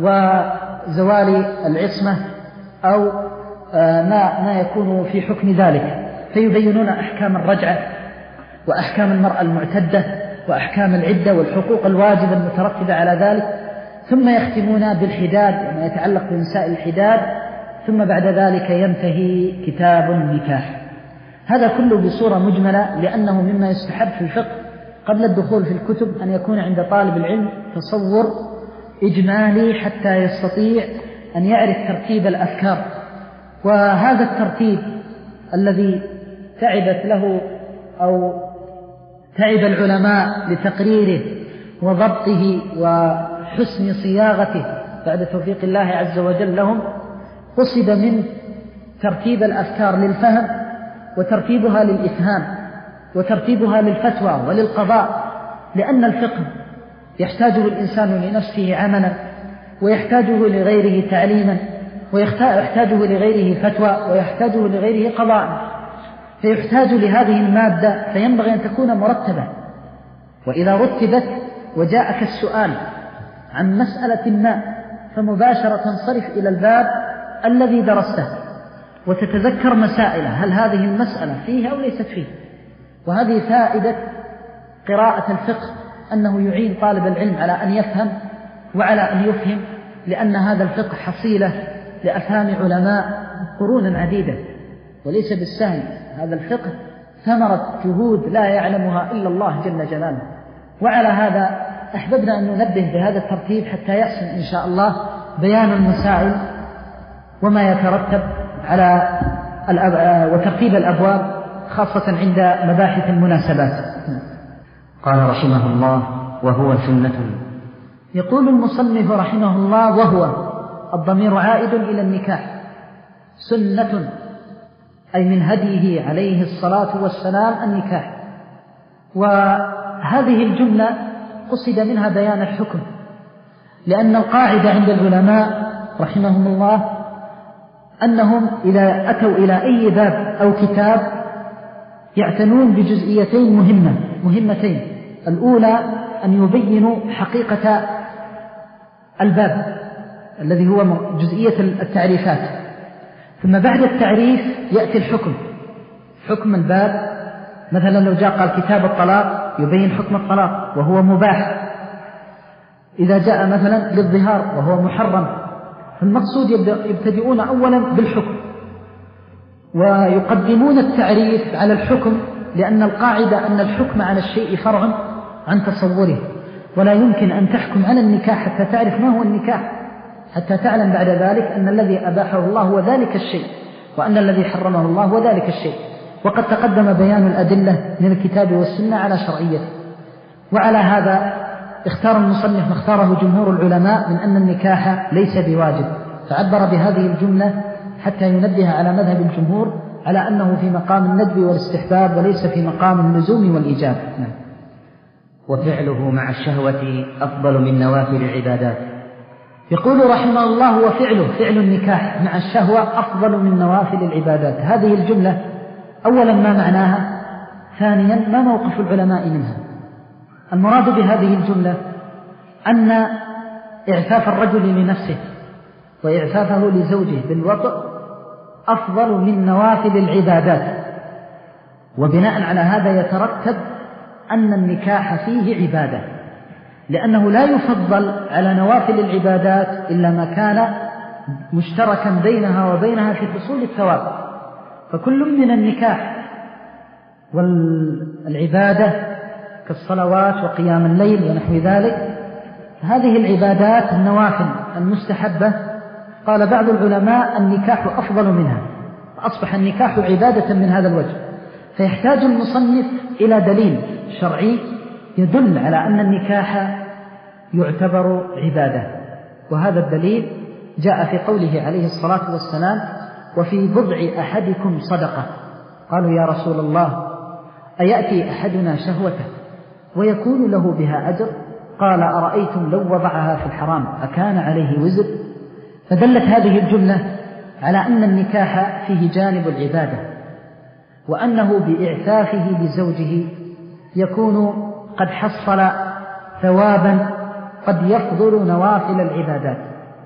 وزوال العصمة أو ما ما يكون في حكم ذلك. فيبينون أحكام الرجعة وأحكام المرأة المعتدة وأحكام العدة والحقوق الواجبة المترتبة على ذلك. ثم يختمون بالحداد وما يتعلق بمسائل الحداد. ثم بعد ذلك ينتهي كتاب النكاح. هذا كله بصورة مجملة، لأنه مما يستحب في الفقه قبل الدخول في الكتب أن يكون عند طالب العلم تصور إجمالي حتى يستطيع أن يعرف ترتيب الأفكار. وهذا الترتيب الذي تعبت له أو تعب العلماء لتقريره وضبطه وحسن صياغته بعد توفيق الله عز وجل لهم، قصد من ترتيب الأفكار للفهم وترتيبها للإفهام وترتيبها للفتوى وللقضاء، لأن الفقه يحتاجه الإنسان لنفسه عملا ويحتاجه لغيره تعليما ويحتاجه لغيره فتوى ويحتاجه لغيره قضاء، فيحتاج لهذه المادة، فينبغي أن تكون مرتبة. وإذا رتبت وجاءك السؤال عن مسألة ما فمباشرة تنصرف إلى الباب الذي درسته وتتذكر مسائله، هل هذه المسألة فيه أو ليست فيه. وهذه فائدة قراءة الفقه، أنه يعين طالب العلم على أن يفهم وعلى أن يفهم، لأن هذا الفقه حصيلة لأفهام علماء قرونا عديدة وليس بالسهل. هذا الفقه ثمرة جهود لا يعلمها إلا الله جل جلاله. وعلى هذا أحببنا أن ننبه بهذا الترتيب حتى يحسن إن شاء الله بيان المسائل وما يترتب على وترتيب الأبواب خاصة عند مباحث المناسبات. قال رحمه الله: وهو سنة. يقول المصنف رحمه الله: وهو الضمير عائد إلى النكاح، سنة أي من هديه عليه الصلاة والسلام النكاح. وهذه الجملة قصد منها بيان الحكم، لأن القاعدة عند العلماء رحمهم الله أنهم إذا أتوا إلى أي باب أو كتاب يعتنون بجزئيتين مهمة مهمتين. الأولى أن يبينوا حقيقة الباب الذي هو جزئية التعريفات، ثم بعد التعريف يأتي الحكم، حكم الباب. مثلا لو جاء قال كتاب الطلاق يبين حكم الطلاق وهو مباح، إذا جاء مثلا للظهار وهو محرم. فالمقصود يبتدئون أولا بالحكم ويقدمون التعريف على الحكم، لأن القاعدة أن الحكم على الشيء فرع عن تصوره، ولا يمكن أن تحكم على النكاح حتى تعرف ما هو النكاح، حتى تعلم بعد ذلك أن الذي أباحه الله هو ذلك الشيء، وأن الذي حرمه الله هو ذلك الشيء. وقد تقدم بيان الأدلة من الكتاب والسنة على شرعيته. وعلى هذا اختار المصنف ما اختاره جمهور العلماء من أن النكاح ليس بواجب، فعبر بهذه الجملة حتى ينبه على مذهب الجمهور على أنه في مقام الندب والاستحباب وليس في مقام اللزوم والإيجاب. وفعله مع الشهوة أفضل من نوافل العبادات. يقول رحمه الله: وفعله فعل النكاح مع الشهوة أفضل من نوافل العبادات. هذه الجملة أولا ما معناها، ثانيا ما موقف العلماء منها. المراد بهذه الجملة أن إعفاف الرجل لنفسه وإعفافه لزوجه بالوطء أفضل من نوافل العبادات، وبناء على هذا يترتب أن النكاح فيه عبادة، لأنه لا يفضل على نوافل العبادات إلا ما كان مشتركا بينها وبينها في حصول الثواب. فكل من النكاح والعبادة كالصلوات وقيام الليل ونحو ذلك، هذه العبادات النوافل المستحبة قال بعض العلماء النكاح أفضل منها، فأصبح النكاح عبادة من هذا الوجه. فيحتاج المصنف إلى دليل شرعي يدل على أن النكاح يعتبر عبادة، وهذا الدليل جاء في قوله عليه الصلاة والسلام: وفي بضع أحدكم صدقة. قالوا: يا رسول الله، أيأتي أحدنا شهوته ويكون له بها أجر؟ قال: أرأيتم لو وضعها في الحرام أكان عليه وزر؟ فدلت هذه الجملة على أن النكاح فيه جانب العبادة، وأنه بإعفافه لزوجه يكون قد حصل ثوابا قد يفضل نوافل العبادات.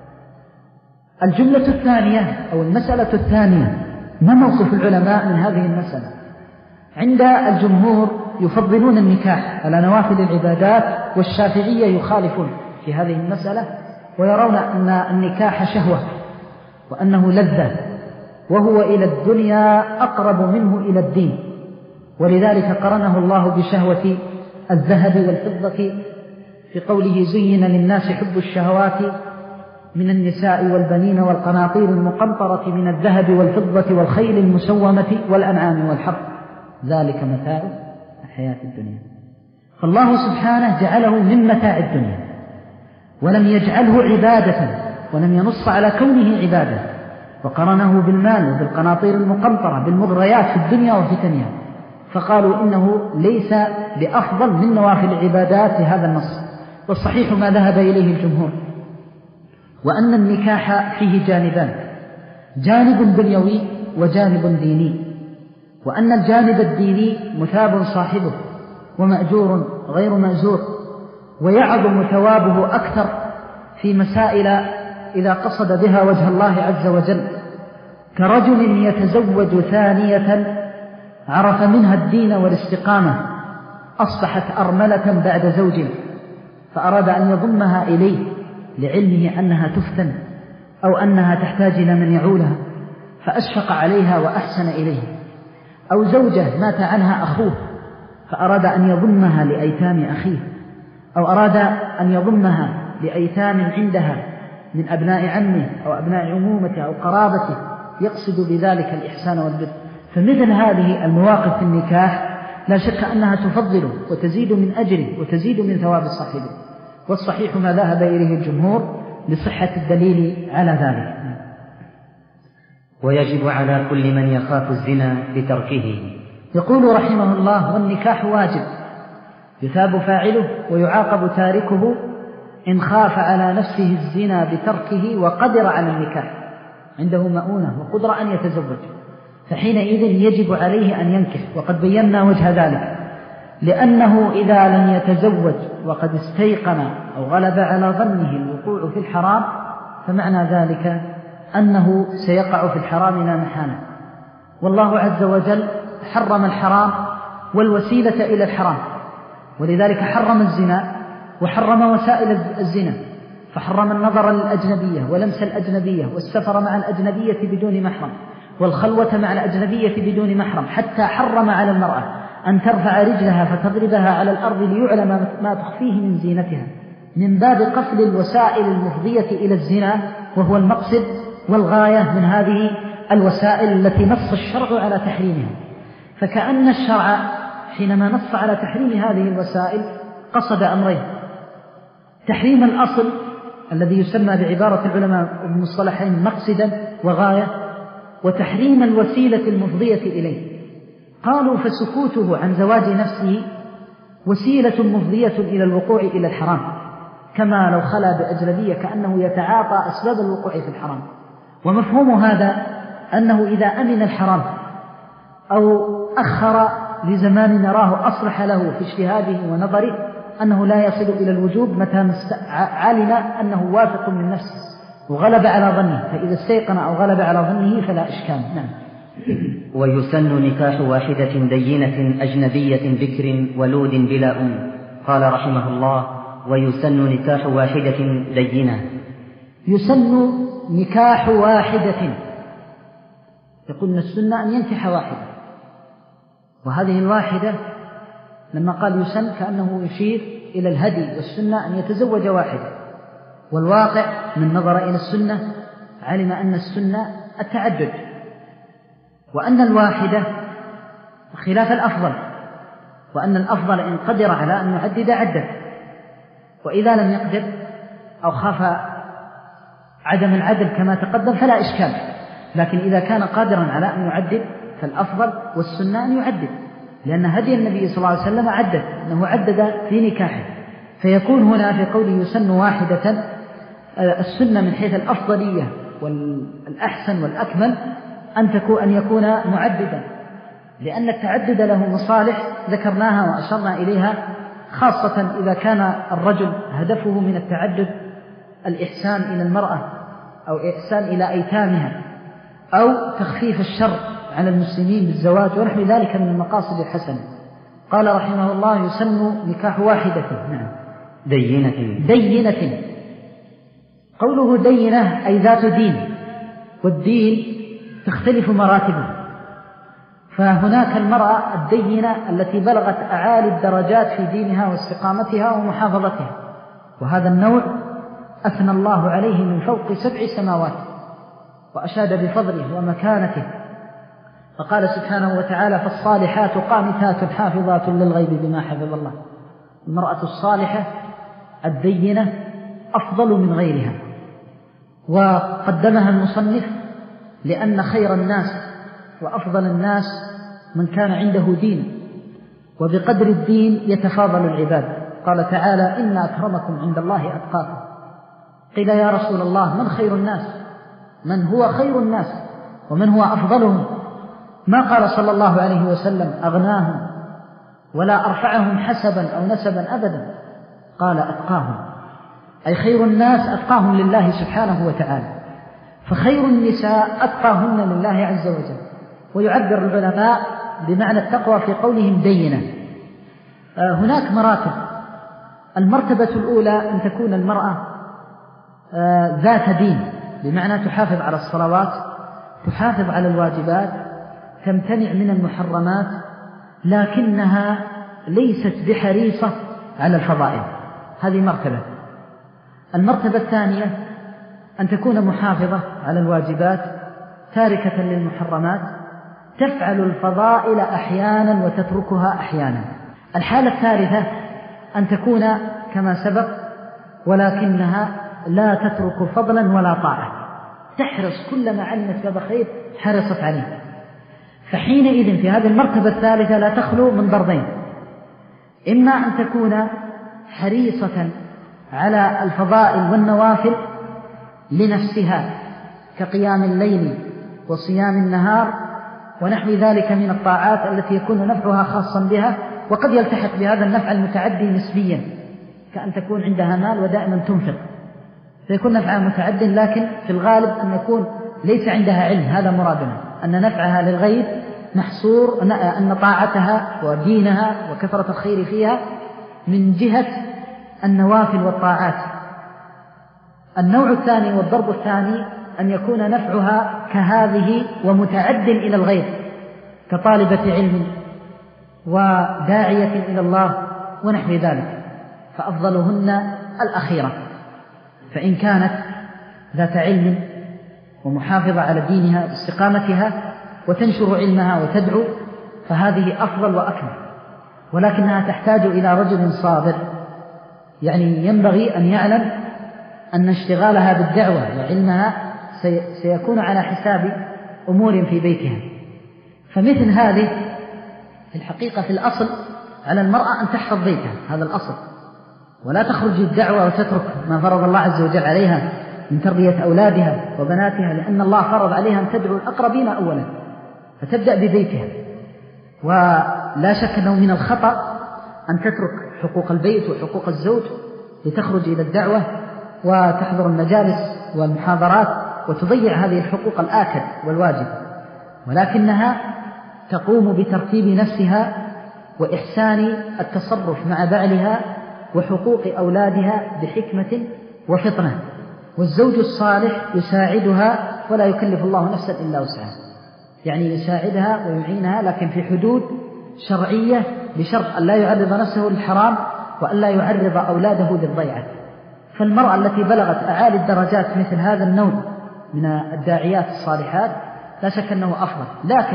الجملة الثانية أو المسألة الثانية، ما موقف العلماء من هذه المسألة؟ عند الجمهور يفضلون النكاح على نوافل العبادات، والشافعية يخالفون في هذه المسألة ويرون أن النكاح شهوة وأنه لذة، وهو إلى الدنيا أقرب منه إلى الدين، ولذلك قرنه الله بشهوة الذهب والفضة في قوله: زين للناس حب الشهوات من النساء والبنين والقناطير المقنطرة من الذهب والفضة والخيل المسومة والأنعام والحرث ذلك متاع الحياة الدنيا. فالله سبحانه جعله من متاع الدنيا ولم يجعله عبادة، ولم ينص على كونه عبادة، وقرنه بالمال وبالقناطير المقنطرة بالمغريات في الدنيا وفتنها، فقالوا إنه ليس بأفضل من نوافل العبادات لهذا النص. والصحيح ما ذهب إليه الجمهور، وأن النكاح فيه جانبان: جانب دنيوي وجانب ديني، وأن الجانب الديني مثاب صاحبه ومأجور غير مأجور، ويعظم ثوابه أكثر في مسائل إذا قصد بها وجه الله عز وجل، كرجل يتزوج ثانية عرف منها الدين والاستقامة، أصبحت أرملة بعد زوج، فأراد أن يضمها إليه لعلمه أنها تفتن أو أنها تحتاج إلى من يعولها، فأشفق عليها وأحسن إليه. أو زوجة مات عنها أخوه فأراد أن يضمها لأيتام أخيه، أو أراد أن يضمها لأيتام عندها من أبناء عمه أو أبناء عمومته أو قرابته، يقصد بذلك الإحسان والبر. فمثل هذه المواقف في النكاح لا شك أنها تفضله وتزيد من أجره وتزيد من ثواب صاحبه، والصحيح ما ذهب إليه الجمهور لصحة الدليل على ذلك. ويجب على كل من يخاف الزنا بتركه. يقول رحمه الله: والنكاح واجب يثاب فاعله ويعاقب تاركه إن خاف على نفسه الزنا بتركه وقدر على النكاح، عنده مؤونة وقدر أن يتزوج، فحينئذ يجب عليه أن ينكح. وقد بينا وجه ذلك، لأنه إذا لم يتزوج وقد استيقن أو غلب على ظنه الوقوع في الحرام فمعنى ذلك أنه سيقع في الحرام لا محالة. والله عز وجل حرم الحرام والوسيلة إلى الحرام، ولذلك حرم الزنا وحرم وسائل الزنا، فحرم النظر للأجنبية ولمس الأجنبية والسفر مع الأجنبية بدون محرم والخلوة مع الأجنبية بدون محرم، حتى حرم على المرأة أن ترفع رجلها فتضربها على الأرض ليعلم ما تخفيه من زينتها، من باب قفل الوسائل المفضية إلى الزنا، وهو المقصد والغاية من هذه الوسائل التي نص الشرع على تحريمها. فكأن الشرع حينما نص على تحريم هذه الوسائل قصد أمرين: تحريم الأصل الذي يسمى بعبارة العلماء بالمصطلحين مقصدا وغاية، وتحريم الوسيلة المفضية إليه. قالوا: فسكوته عن زواج نفسه وسيلة مفضية إلى الوقوع إلى الحرام، كما لو خلا بأجنبية كأنه يتعاطى أسباب الوقوع في الحرام. ومفهوم هذا أنه إذا أمن الحرام أو أخر لزمان نراه أصلح له في اجتهاده ونظره أنه لا يصل إلى الوجوب متى علم أنه واثق من نفسه وغلب على ظنه، فإذا استيقن أو غلب على ظنه فلا إشكال. نعم. ويسن نكاح واحدة دينة أجنبية بكر ولود بلا أم. قال رحمه الله: ويسن نكاح واحدة دينة. يسن نكاح واحدة، يقولون السنة أن ينكح واحدة، وهذه الواحدة لما قال يسن كأنه يشير إلى الهدي والسنة أن يتزوج واحدة، والواقع من نظر إلى السنة علم أن السنة التعدد، وأن الواحدة خلاف الأفضل، وأن الأفضل إن قدر على أن يعدد عدد، وإذا لم يقدر أو خاف عدم العدل كما تقدم فلا إشكال، لكن إذا كان قادرا على أن يعدد فالأفضل والسنة أن يعدد، لأن هدي النبي صلى الله عليه وسلم عدد، أنه عدد في نكاحه. فيكون هنا في قوله يسن واحدة السنة من حيث الأفضلية والأحسن والأكمل أن تكون أن يكون معددا، لأن التعدد له مصالح ذكرناها وأشرنا إليها، خاصة إذا كان الرجل هدفه من التعدد الإحسان إلى المرأة أو إحسان إلى أيتامها أو تخفيف الشر على المسلمين بالزواج ونحو ذلك من المقاصد الحسنة. قال رحمه الله: يسن نكاح واحدة. نعم. دينة. دينة، قوله دينة أي ذات دين، والدين تختلف مراتبه، فهناك المرأة الدينة التي بلغت أعالي الدرجات في دينها واستقامتها ومحافظتها، وهذا النوع أثنى الله عليه من فوق سبع سماوات وأشاد بفضله ومكانته، فقال سبحانه وتعالى: فالصالحات قانتات حافظات للغيب بما حفظ الله. المرأة الصالحة الدينة أفضل من غيرها، وقدمها المصنف لأن خير الناس وأفضل الناس من كان عنده دين، وبقدر الدين يتفاضل العباد. قال تعالى: إن أكرمكم عند الله أتقاكم. قيل: يا رسول الله، من خير الناس؟ من هو خير الناس ومن هو أفضلهم؟ ما قال صلى الله عليه وسلم: أغناهم ولا أرفعهم حسبا أو نسبا أبدا، قال أتقاهم، أي خير الناس أتقاهم لله سبحانه وتعالى، فخير النساء أتقاهن لله عز وجل. ويعبر العلماء بمعنى التقوى في قولهم دينة. هناك مراتب. المرتبة الأولى أن تكون المرأة ذات دين، بمعنى تحافظ على الصلوات، تحافظ على الواجبات، تمتنع من المحرمات، لكنها ليست بحريصة على الفضائل. هذه مرتبة. المرتبة الثانية أن تكون محافظة على الواجبات، تاركة للمحرمات، تفعل الفضائل أحيانا وتتركها أحيانا. الحالة الثالثة أن تكون كما سبق ولكنها لا تترك فضلا ولا طاعة، تحرص كل ما علمت باب خير حرصت عليه. فحينئذ في هذه المرتبة الثالثة لا تخلو من ضربين: إما أن تكون حريصة على الفضائل والنوافل لنفسها كقيام الليل وصيام النهار ونحو ذلك من الطاعات التي يكون نفعها خاصا بها، وقد يلتحق بهذا النفع المتعدي نسبيا، كأن تكون عندها مال ودائما تنفق فيكون نفعها متعد، لكن في الغالب أن يكون ليس عندها علم. هذا مرادنا، أن نفعها للغيب محصور، أن طاعتها ودينها وكثرة الخير فيها من جهة النوافل والطاعات. النوع الثاني والضرب الثاني أن يكون نفعها كهذه ومتعد إلى الغير، كطالبة علم وداعية إلى الله ونحو ذلك، فأفضلهن الأخيرة. فإن كانت ذات علم ومحافظة على دينها واستقامتها وتنشر علمها وتدعو فهذه أفضل وأكمل، ولكنها تحتاج إلى رجل صابر. يعني ينبغي أن يعلم أن اشتغالها بالدعوة وعلمها سيكون على حساب أمور في بيتها. فمثل هذه في الحقيقة في الأصل على المرأة أن تحفظ بيتها، هذا الأصل، ولا تخرج الدعوة وتترك ما فرض الله عز وجل عليها من تربية أولادها وبناتها، لأن الله فرض عليها أن تدعو الأقربين أولا، فتبدأ ببيتها. ولا شك أنه من الخطأ أن تترك حقوق البيت وحقوق الزوج لتخرج إلى الدعوة وتحضر المجالس والمحاضرات وتضيع هذه الحقوق الآكد والواجب، ولكنها تقوم بترتيب نفسها وإحسان التصرف مع بعلها وحقوق أولادها بحكمة وفطنة. والزوج الصالح يساعدها ولا يكلف الله نفسا إلا وسعها، يعني يساعدها ويعينها لكن في حدود شرعية، بشرط أن لا يعرض نفسه للحرام وأن لا يعرض أولاده للضيعة. فالمرأة التي بلغت أعالي الدرجات مثل هذا النوع من الداعيات الصالحات لا شك أنه أفضل، لكن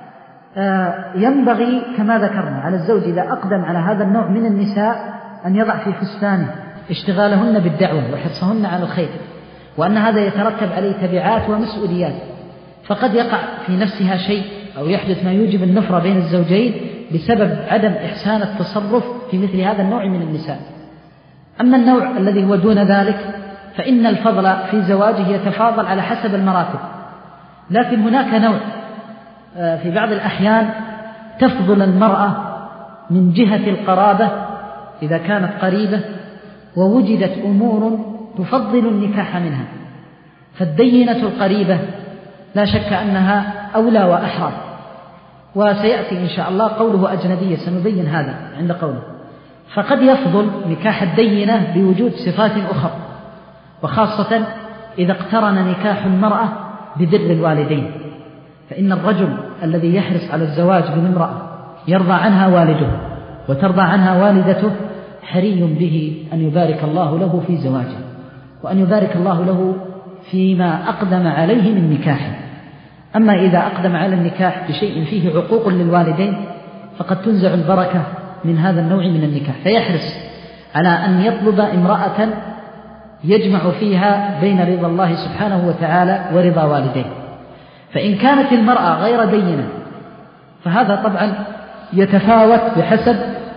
ينبغي كما ذكرنا على الزوج إذا أقدم على هذا النوع من النساء أن يضع في حسبانه اشتغالهن بالدعوة وحرصهن على الخير، وأن هذا يترتب عليه تبعات ومسؤوليات. فقد يقع في نفسها شيء أو يحدث ما يوجب النفرة بين الزوجين بسبب عدم إحسان التصرف في مثل هذا النوع من النساء. أما النوع الذي هو دون ذلك فإن الفضل في زواجه يتفاضل على حسب المراتب، لكن هناك نوع في بعض الأحيان تفضل المرأة من جهة القرابة إذا كانت قريبة ووجدت أمور تفضل النكاح منها، فالدينة القريبة لا شك أنها أولى وأحرى. وسيأتي إن شاء الله قوله أجنبية، سنبين هذا عند قوله. فقد يفضل نكاح الدينة بوجود صفات أخرى، وخاصة إذا اقترن نكاح المرأة ببر الوالدين، فإن الرجل الذي يحرص على الزواج من امرأة يرضى عنها والده وترضى عنها والدته حري به أن يبارك الله له في زواجه، وأن يبارك الله له فيما أقدم عليه من نكاحه. أما إذا أقدم على النكاح بشيء فيه عقوق للوالدين فقد تنزع البركة من هذا النوع من النكاح، فيحرص على أن يطلب امرأة يجمع فيها بين رضا الله سبحانه وتعالى ورضا والديه. فإن كانت المرأة غير دينة فهذا طبعا يتفاوت بحسب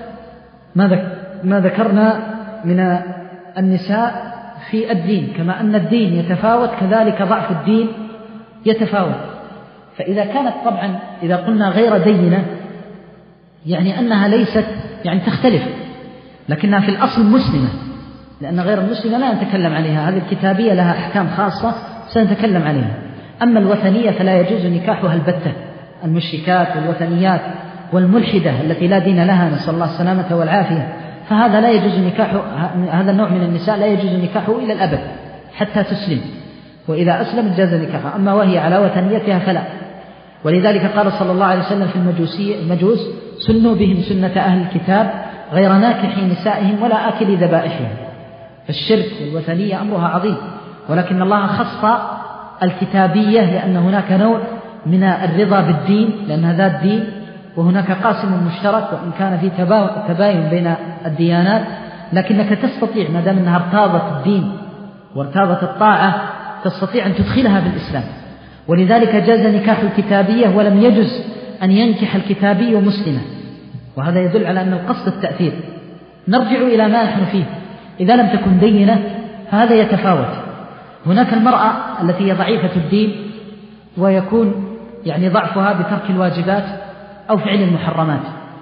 ما ذكرنا من النساء في الدين، كما أن الدين يتفاوت كذلك ضعف الدين يتفاوت. فإذا كانت طبعا إذا قلنا غير دينة يعني أنها ليست يعني تختلف، لكنها في الأصل مسلمة، لأن غير المسلمة لا نتكلم عليها. هذه الكتابية لها أحكام خاصة سنتكلم عليها. أما الوثنية فلا يجوز نكاحها البتة، المشركات والوثنيات والملحدة التي لا دين لها، نسأل الله السلامة والعافية، فهذا لا يجوز نكاحه، هذا النوع من النساء لا يجوز نكاحه إلى الأبد حتى تسلم، وإذا أسلمت جاز نكاحها، أما وهي على وثنيتها فلا. ولذلك قال صلى الله عليه وسلم في المجوسي المجوس: سنوا بهم سنة أهل الكتاب غير ناكحي نسائهم ولا آكل ذبائحهم. فالشرك والوثنية أمرها عظيم، ولكن الله خص الكتابية لأن هناك نوع من الرضا بالدين، لأن هذا الدين، وهناك قاسم مشترك وإن كان في تباين بين الديانات، لكنك تستطيع ما دام أنها ارتاضت الدين وارتاضت الطاعة تستطيع أن تدخلها بالإسلام. ولذلك جاز نكاح الكتابية ولم يجز أن ينكح الكتابي مسلمة، وهذا يدل على أن القصد التأثير. نرجع إلى ما نحن فيه. إذا لم تكن دينة فهذا يتفاوت. هناك المرأة التي هي ضعيفة الدين ويكون يعني ضعفها بترك الواجبات أو فعل المحرمات،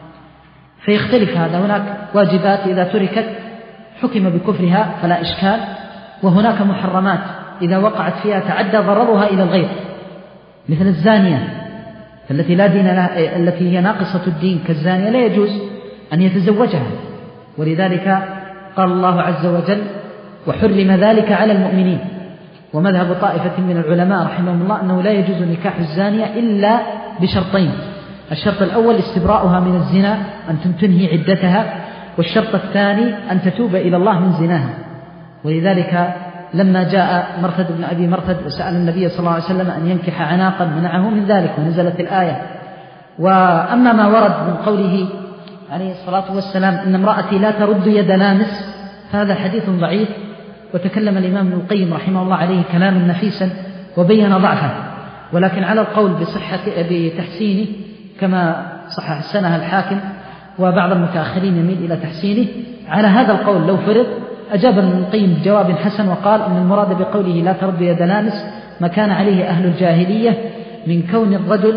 فيختلف هذا. هناك واجبات إذا تركت حكم بكفرها فلا إشكال، وهناك محرمات إذا وقعت فيها تعدى ضررها إلى الغير، مثل الزانية التي لا دين لها، التي هي ناقصة الدين كالزانية لا يجوز أن يتزوجها. ولذلك قال الله عز وجل: وحرم ذلك على المؤمنين. ومذهب طائفة من العلماء رحمهم الله أنه لا يجوز نكاح الزانية إلا بشرطين: الشرط الأول استبراؤها من الزنا، أن تنهي عدتها، والشرط الثاني أن تتوب إلى الله من زناها. ولذلك لما جاء مرثد بن أبي مرثد وسأل النبي صلى الله عليه وسلم أن ينكح عناقا منعه من ذلك، ونزلت الآية. وأما ما ورد من قوله عليه الصلاة والسلام: إن امرأتي لا ترد يد لامس، هذا حديث ضعيف، وتكلم الإمام ابن القيم رحمه الله عليه كلاما نفيسا وبين ضعفه، ولكن على القول بصحة بتحسينه كما صحح السنة الحاكم وبعض المتأخرين يميل إلى تحسينه. على هذا القول لو فرض أجاب ابن القيم بجواب حسن وقال إن المراد بقوله لا ترد يد لامس ما كان عليه أهل الجاهلية من كون الرجل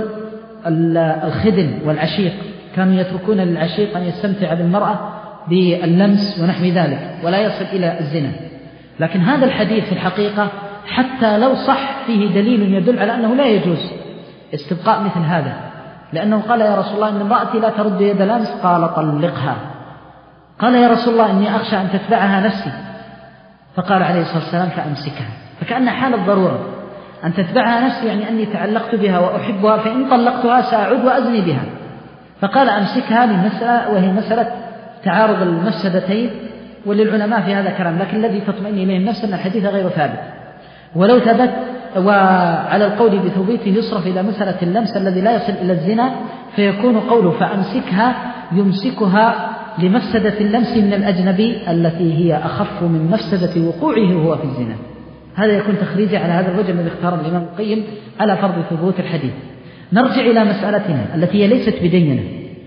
الخدم والعشيق، كانوا يتركون للعشيق أن يستمتع بالمرأة باللمس ونحو ذلك ولا يصل إلى الزنا. لكن هذا الحديث في الحقيقة حتى لو صح فيه دليل يدل على أنه لا يجوز استبقاء مثل هذا، لأنه قال: يا رسول الله إن امرأتي لا ترد يد لامس، قال: طلقها. قال: يا رسول الله إني أخشى أن تتبعها نفسي، فقال عليه الصلاة والسلام: فأمسكها. فكأن حال الضرورة أن تتبعها نفسي يعني أني تعلقت بها وأحبها، فإن طلقتها سأعود وأزني بها، فقال: أمسكها، للمسألة وهي مسألة تعارض المفسدتين. وللعلماء في هذا كلام، لكن الذي تطمئن إليه النفس أن الحديث غير ثابت. ولو ثبت وعلى القول بثبوته يصرف إلى مسألة اللمس الذي لا يصل إلى الزنا، فيكون قوله فأمسكها يمسكها لمفسدة اللمس من الأجنبي التي هي أخف من مفسدة وقوعه هو في الزنا. هذا يكون تخريجي على هذا الوجه الذي اختاره الإمام القيم على فرض ثبوت الحديث. نرجع إلى مسألتنا التي هي ليست بدينة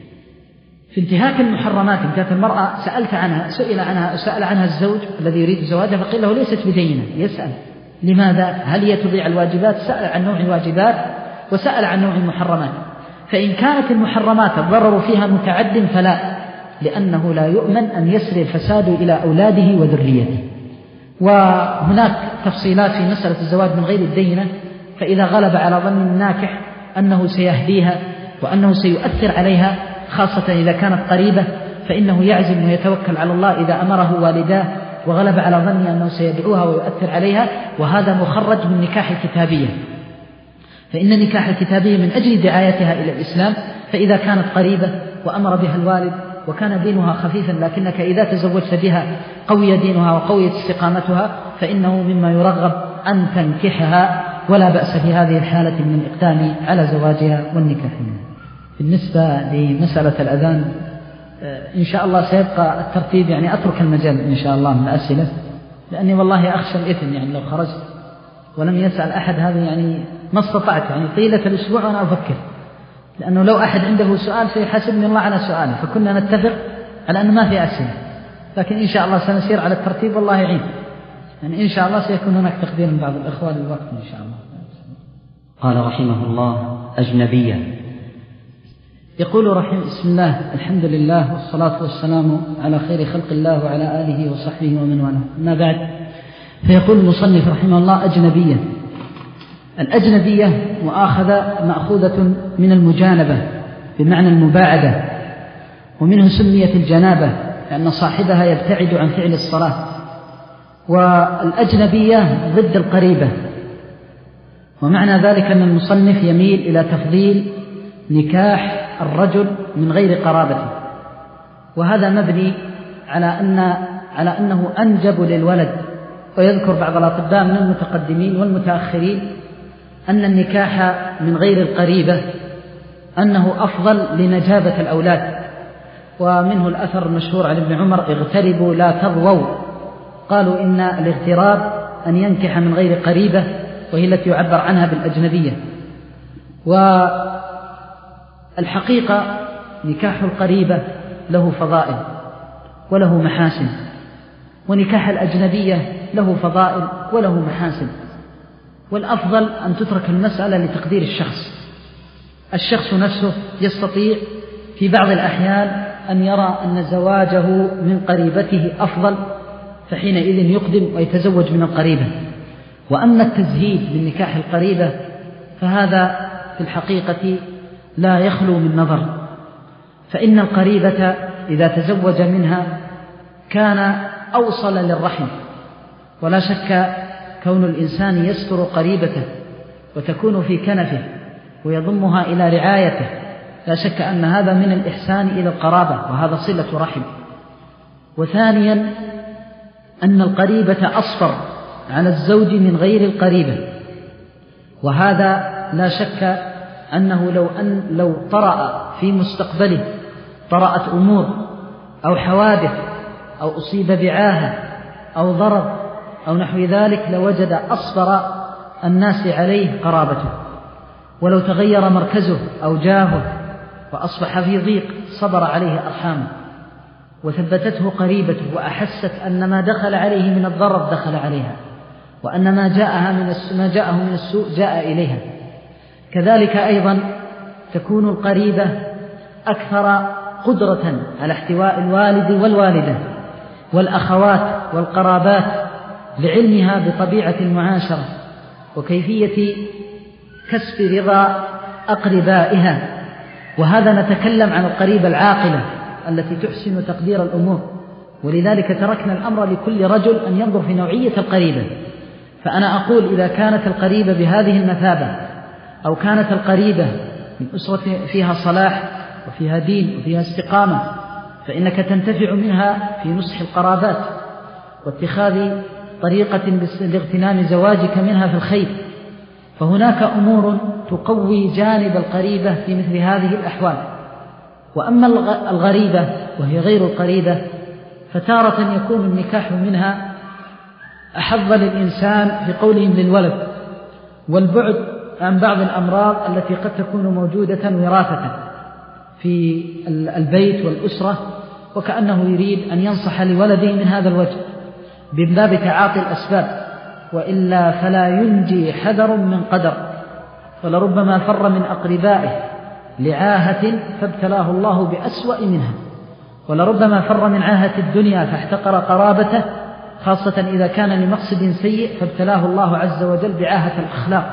في انتهاك المحرمات. إن كانت المرأة سألت عنها سئل عنها سأل عنها الزوج الذي يريد زواجها فقيل له ليست بدينة، يسأل لماذا؟ هل هي تضيع الواجبات؟ سأل عن نوع الواجبات وسأل عن نوع المحرمات. فإن كانت المحرمات الضرر فيها متعد فلا، لأنه لا يؤمن أن يسري الفساد إلى أولاده وذريته. وهناك تفصيلات في مسألة الزواج من غير الدينة، فإذا غلب على ظن الناكح أنه سيهديها وأنه سيؤثر عليها خاصة إذا كانت قريبة، فإنه يعزم ويتوكل على الله إذا أمره والداه، وغلب على ظني أنه سيدعوها ويؤثر عليها، وهذا مخرج من نكاح الكتابية. فإن نكاح الكتابية من أجل دعايتها إلى الإسلام، فإذا كانت قريبة وأمر بها الوالد وكان دينها خفيفا، لكنك إذا تزوجت بها قوي دينها وقوية استقامتها، فإنه مما يرغب أن تنكحها، ولا بأس في هذه الحالة من الإقدام على زواجها والنكاح. بالنسبة لمسألة الأذان إن شاء الله سيبقى الترتيب، يعني أترك المجال إن شاء الله من الأسئلة، لأني والله أخشى الإثم، يعني لو خرجت ولم يسأل أحد هذا يعني ما استطعت، يعني طيلة الأسبوع وأنا أفكر، لأنه لو أحد عنده سؤال سيحاسبني الله على سؤاله، فكنا نتفق على أن ما في أسئلة، لكن إن شاء الله سنسير على الترتيب والله يعين، يعني إن شاء الله سيكون هناك تقدير من بعض الإخوة للوقت إن شاء الله. قال رحمه الله: أجنبية. يقول رحمه بسم الله الحمد لله والصلاة والسلام على خير خلق الله وعلى آله وصحبه ومن والاه. أما بعد، فيقول المصنف رحمه الله: أجنبية. الأجنبية مؤاخذة مأخوذة من المجانبة بمعنى المباعدة، ومنه سميت الجنابة لأن صاحبها يبتعد عن فعل الصلاة. والأجنبية ضد القريبة، ومعنى ذلك أن المصنف يميل إلى تفضيل نكاح الرجل من غير قرابته، وهذا مبني على أن على أنه أنجب للولد. ويذكر بعض الأطباء من المتقدمين والمتأخرين أن النكاح من غير القريبة أنه أفضل لنجابة الأولاد، ومنه الأثر المشهور عن ابن عمر: اغتربوا لا تضووا. قالوا إن الاغتراب أن ينكح من غير قريبة، وهي التي يعبر عنها بالأجنبية. والحقيقة نكاح القريبة له فضائل وله محاسن، ونكاح الأجنبية له فضائل وله محاسن. والأفضل أن تترك المسألة لتقدير الشخص. الشخص نفسه يستطيع في بعض الأحيان أن يرى أن زواجه من قريبته أفضل، فحينئذ يقدم ويتزوج من القريبة. وأما التزهيد من نكاح القريبة فهذا في الحقيقة لا يخلو من نظر، فإن القريبة إذا تزوج منها كان أوصل للرحم، ولا شك كون الإنسان يستر قريبته وتكون في كنفه ويضمها إلى رعايته، لا شك أن هذا من الإحسان إلى القرابة، وهذا صلة رحم. وثانيا أن القريبة أصفر على الزوج من غير القريبة، وهذا لا شك أنه لو أن لو طرأ في مستقبله طرأت أمور أو حوادث أو أصيب بعاهة أو ضرر أو نحو ذلك لوجد أصفر الناس عليه قرابته. ولو تغير مركزه أو جاهه وأصبح في ضيق صبر عليه أرحامه وثبتته قريبته، وأحست أن ما دخل عليه من الضرر دخل عليها، وأن ما جاءها من ما جاءه من السوء جاء إليها. كذلك أيضا تكون القريبة أكثر قدرة على احتواء الوالد والوالدة والأخوات والقرابات لعلمها بطبيعة المعاشرة وكيفية كسب رضا أقربائها. وهذا نتكلم عن القريبة العاقلة التي تحسن تقدير الأمور، ولذلك تركنا الأمر لكل رجل أن ينظر في نوعية القريبة. فأنا أقول إذا كانت القريبة بهذه المثابة، أو كانت القريبة من أسرة فيها صلاح وفيها دين وفيها استقامة، فإنك تنتفع منها في نصح القرابات واتخاذ طريقة لاغتنام زواجك منها في الخير. فهناك أمور تقوي جانب القريبة في مثل هذه الأحوال. وأما الغريبة وهي غير القريبة فتارة يكون النكاح منها أحظ للإنسان في قولهم للولد، والبعد عن بعض الأمراض التي قد تكون موجودة وراثة في البيت والأسرة، وكأنه يريد أن ينصح لولده من هذا الوجه من باب تعاطي الأسباب، وإلا فلا ينجي حذر من قدر. ولربما فر من أقربائه لعاهة فابتلاه الله بأسوأ منها، ولربما فر من عاهة الدنيا فاحتقر قرابته، خاصة إذا كان لمقصد سيء فابتلاه الله عز وجل بعاهة الأخلاق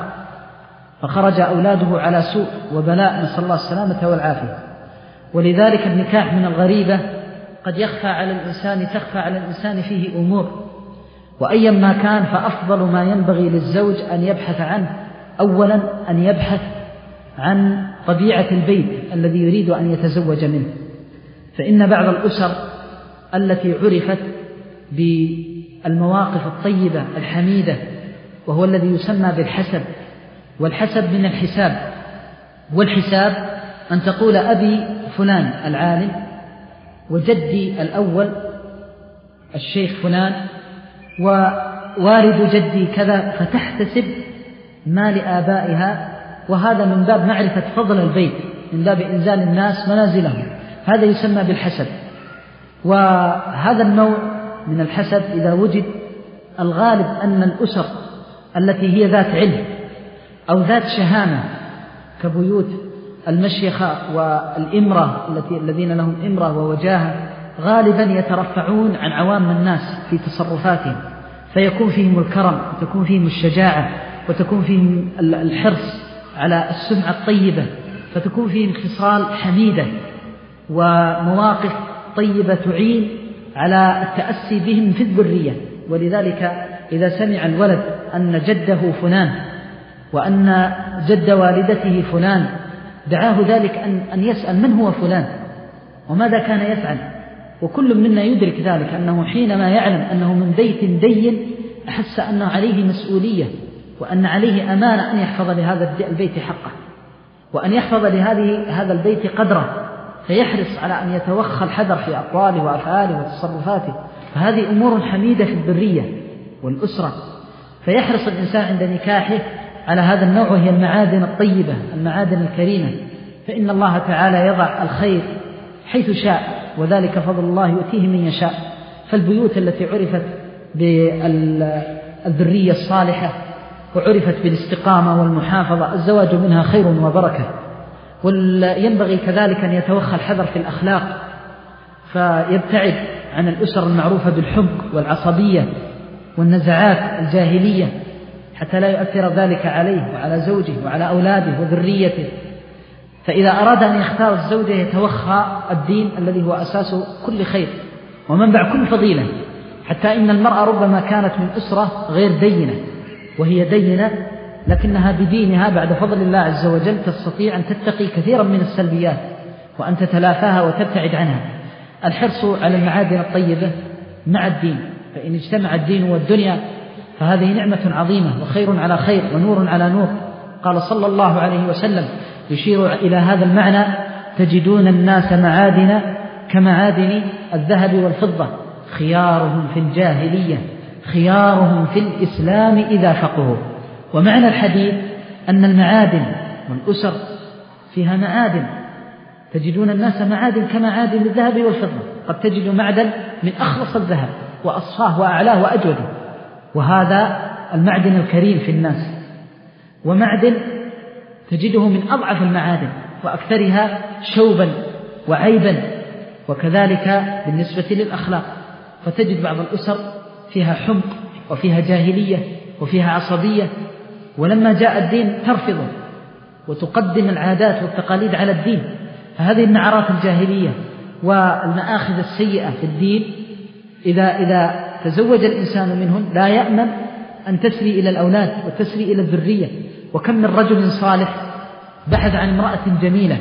فخرج أولاده على سوء وبلاء، نسأل الله السلامة والعافية. ولذلك النكاح من الغريبة قد يخفى على الإنسان تخفى على الإنسان فيه أمور، وأيا ما كان فأفضل ما ينبغي للزوج أن يبحث عنه أولا أن يبحث عن طبيعة البيت الذي يريد أن يتزوج منه. فإن بعض الأسر التي عرفت بالمواقف الطيبة الحميدة وهو الذي يسمى بالحسب، والحسب من الحساب، والحساب أن تقول أبي فلان العالم وجدي الأول الشيخ فلان ووالد جدي كذا، فتحتسب ما لآبائها، وهذا من باب معرفة فضل البيت، من باب إنزال الناس منازلهم، هذا يسمى بالحسب. وهذا النوع من الحسب إذا وجد الغالب أن الأسر التي هي ذات علم أو ذات شهامة كبيوت المشيخة والإمرة التي الذين لهم إمرة ووجاهة غالبا يترفعون عن عوام الناس في تصرفاتهم، فيكون فيهم الكرم وتكون فيهم الشجاعة وتكون فيهم الحرص على السمعة الطيبة، فتكون فيهم خصال حميدة ومواقف طيبة تعين على التأسي بهم في الذرية. ولذلك إذا سمع الولد أن جده فلان وأن جد والدته فلان دعاه ذلك أن, أن يسأل من هو فلان وماذا كان يفعل. وكل منا يدرك ذلك، أنه حينما يعلم أنه من بيت دين أحس أنه عليه مسؤولية وأن عليه أمانة أن يحفظ لهذا البيت حقه وأن يحفظ لهذه هذا البيت قدره، فيحرص على أن يتوخى الحذر في أقواله وأفعاله وتصرفاته. فهذه أمور حميدة في الذرية والأسرة، فيحرص الإنسان عند نكاحه على هذا النوع، وهي المعادن الطيبة المعادن الكريمة، فإن الله تعالى يضع الخير حيث شاء، وذلك فضل الله يؤتيه من يشاء. فالبيوت التي عرفت بالذرية الصالحة وعرفت بالاستقامة والمحافظة الزواج منها خير وبركة. وينبغي كذلك أن يتوخى الحذر في الأخلاق، فيبتعد عن الأسر المعروفة بالحمق والعصبية والنزعات الجاهلية حتى لا يؤثر ذلك عليه وعلى زوجه وعلى أولاده وذريته. فإذا أراد أن يختار الزوجة يتوخى الدين الذي هو أساس كل خير ومنبع كل فضيلة، حتى إن المرأة ربما كانت من أسرة غير دينة وهي دينة، لكنها بدينها بعد فضل الله عز وجل تستطيع أن تتقي كثيرا من السلبيات وأن تتلافاها وتبتعد عنها. الحرص على المعادن الطيبة مع الدين، فإن اجتمع الدين والدنيا فهذه نعمة عظيمة وخير على خير ونور على نور. قال صلى الله عليه وسلم يشير إلى هذا المعنى: تجدون الناس معادن كمعادن الذهب والفضة، خيارهم في الجاهلية خيارهم في الإسلام إذا فقهوا. ومعنى الحديث أن المعادن والأسر فيها معادن، تجدون الناس معادن كمعادن الذهب والفضة، قد تجد معدن من أخلص الذهب وأصفاه وأعلاه وأجوده، وهذا المعدن الكريم في الناس، ومعدن تجده من أضعف المعادن وأكثرها شوبا وعيبا. وكذلك بالنسبة للأخلاق، فتجد بعض الأسر فيها حمق وفيها جاهلية وفيها عصبية، ولما جاء الدين ترفضه وتقدم العادات والتقاليد على الدين. فهذه النعرات الجاهلية والمآخذ السيئة في الدين إذا, إذا تزوج الإنسان منهم لا يأمن أن تسري إلى الأولاد وتسري إلى الذرية. وكم من رجل صالح بحث عن امرأة جميلة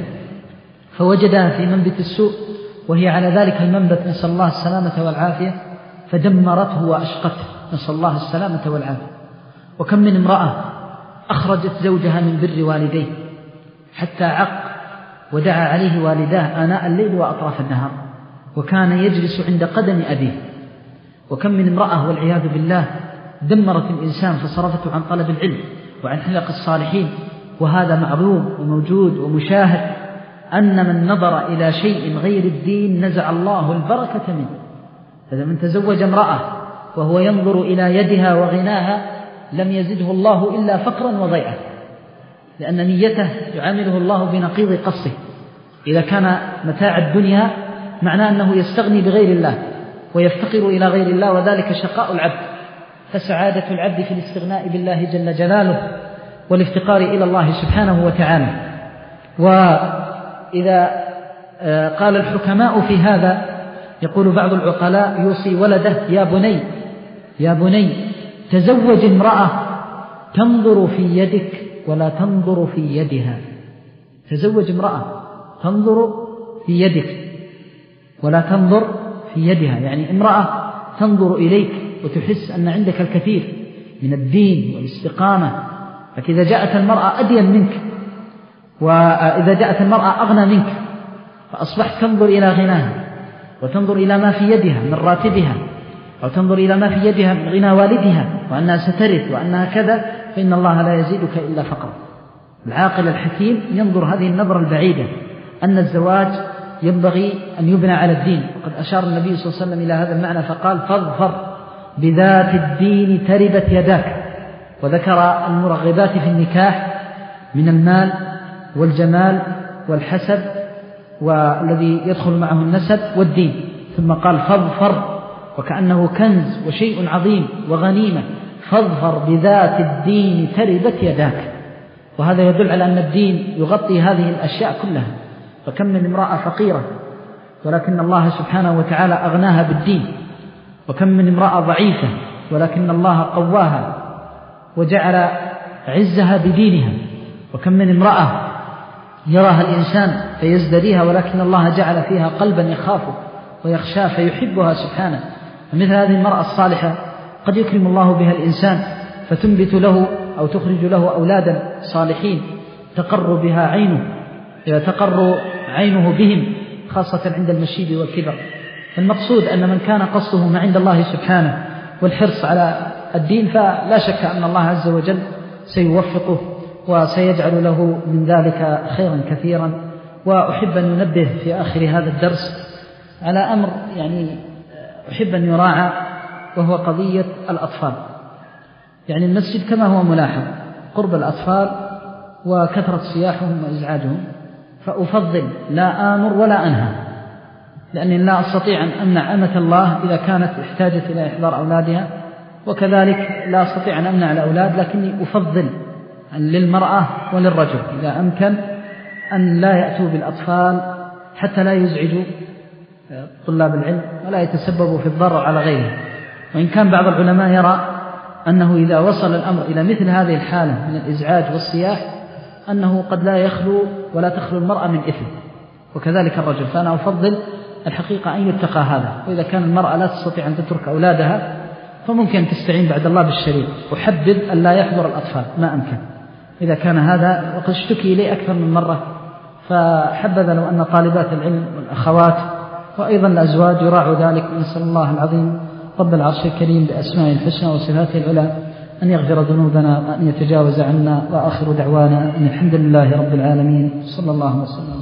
فوجدها في منبت السوء وهي على ذلك المنبت، نسأل الله السلامة والعافية، فدمرته وأشقته، نسأل الله السلامة والعافية. وكم من امرأة أخرجت زوجها من بر والديه حتى عق ودعا عليه والداه آناء الليل وأطراف النهار وكان يجلس عند قدم أبيه. وكم من امرأة والعياذ بالله دمرت الإنسان فصرفته عن طلب العلم وعن حلق الصالحين. وهذا معلوم وموجود ومشاهد، أن من نظر إلى شيء غير الدين نزع الله البركة منه. فإذا من تزوج امرأة وهو ينظر إلى يدها وغناها لم يزده الله إلا فقرا وضيعا، لأن نيته يعامله الله بنقيض قصه. إذا كان متاع الدنيا معناه أنه يستغني بغير الله ويفتقر إلى غير الله، وذلك شقاء العبد. فسعادة العبد في الاستغناء بالله جل جلاله والافتقار إلى الله سبحانه وتعالى. وإذا قال الحكماء في هذا، يقول بعض العقلاء يوصي ولده: يا بني يا بني تزوج امرأة تنظر في يدك ولا تنظر في يدها. تزوج امرأة تنظر في يدك ولا تنظر في يدها، يعني امرأة تنظر إليك وتحس أن عندك الكثير من الدين والاستقامة. فإذا جاءت المرأة أدين منك وإذا جاءت المرأة أغنى منك فأصبحت تنظر إلى غناها وتنظر إلى ما في يدها من راتبها، أو تنظر إلى ما في يدها من غنى والدها وأنها سترث وأنها كذا، فإن الله لا يزيدك إلا فقرا. العاقل الحكيم ينظر هذه النظرة البعيدة، أن الزواج ينبغي أن يبنى على الدين. وقد أشار النبي صلى الله عليه وسلم إلى هذا المعنى فقال: فاظفر بذات الدين تربت يداك. وذكر المرغبات في النكاح من المال والجمال والحسب والذي يدخل معه النسب والدين، ثم قال فاظفر، وكأنه كنز وشيء عظيم وغنيمة، فاظفر بذات الدين تربت يداك. وهذا يدل على أن الدين يغطي هذه الأشياء كلها. فكم من امرأة فقيرة ولكن الله سبحانه وتعالى أغناها بالدين، وكم من امرأة ضعيفة ولكن الله قواها وجعل عزها بدينها، وكم من امرأة يراها الإنسان فيزدريها ولكن الله جعل فيها قلبا يخافه ويخشاه فيحبها سبحانه. فمثل هذه المرأة الصالحة قد يكرم الله بها الإنسان فتنبت له أو تخرج له أولادا صالحين تقر بها عينه تقر عينه بهم، خاصة عند المشيب والكبر. المقصود أن من كان قصده ما عند الله سبحانه والحرص على الدين فلا شك أن الله عز وجل سيوفقه وسيجعل له من ذلك خيرا كثيرا. وأحب أن ننبه في آخر هذا الدرس على أمر يعني أحب أن يراعى، وهو قضية الأطفال. يعني المسجد كما هو ملاحظ قرب الأطفال وكثرة صياحهم وإزعاجهم، فأفضل لا آمر ولا أنهى، لأني لا أستطيع أن أمنع أمة الله إذا كانت احتاجت إلى إحضار أولادها، وكذلك لا أستطيع أن أمنع الأولاد، لكني أفضل للمرأة وللرجل إذا أمكن أن لا يأتوا بالأطفال حتى لا يزعجوا طلاب العلم ولا يتسببوا في الضرر على غيره. وإن كان بعض العلماء يرى أنه إذا وصل الأمر إلى مثل هذه الحالة من الإزعاج والصياح أنه قد لا يخلو ولا تخلو المرأة من إثم، وكذلك الرجل. فأنا أفضل الحقيقة أن يتقى هذا. وإذا كان المرأة لا تستطيع أن تترك أولادها فممكن تستعين بعد الله بالشريط، وحبذ أن لا يحضر الأطفال ما أمكن إذا كان هذا. وقد اشتكي إليه أكثر من مرة، فحبذا لو أن طالبات العلم والأخوات وأيضا الأزواج يراعوا ذلك. نسأل الله العظيم رب العرش الكريم بأسماء الحسنى وصفاته العلى أن يغفر ذنوبنا وأن يتجاوز عنا، وآخر دعوانا أن الحمد لله رب العالمين. صلى الله وسلم.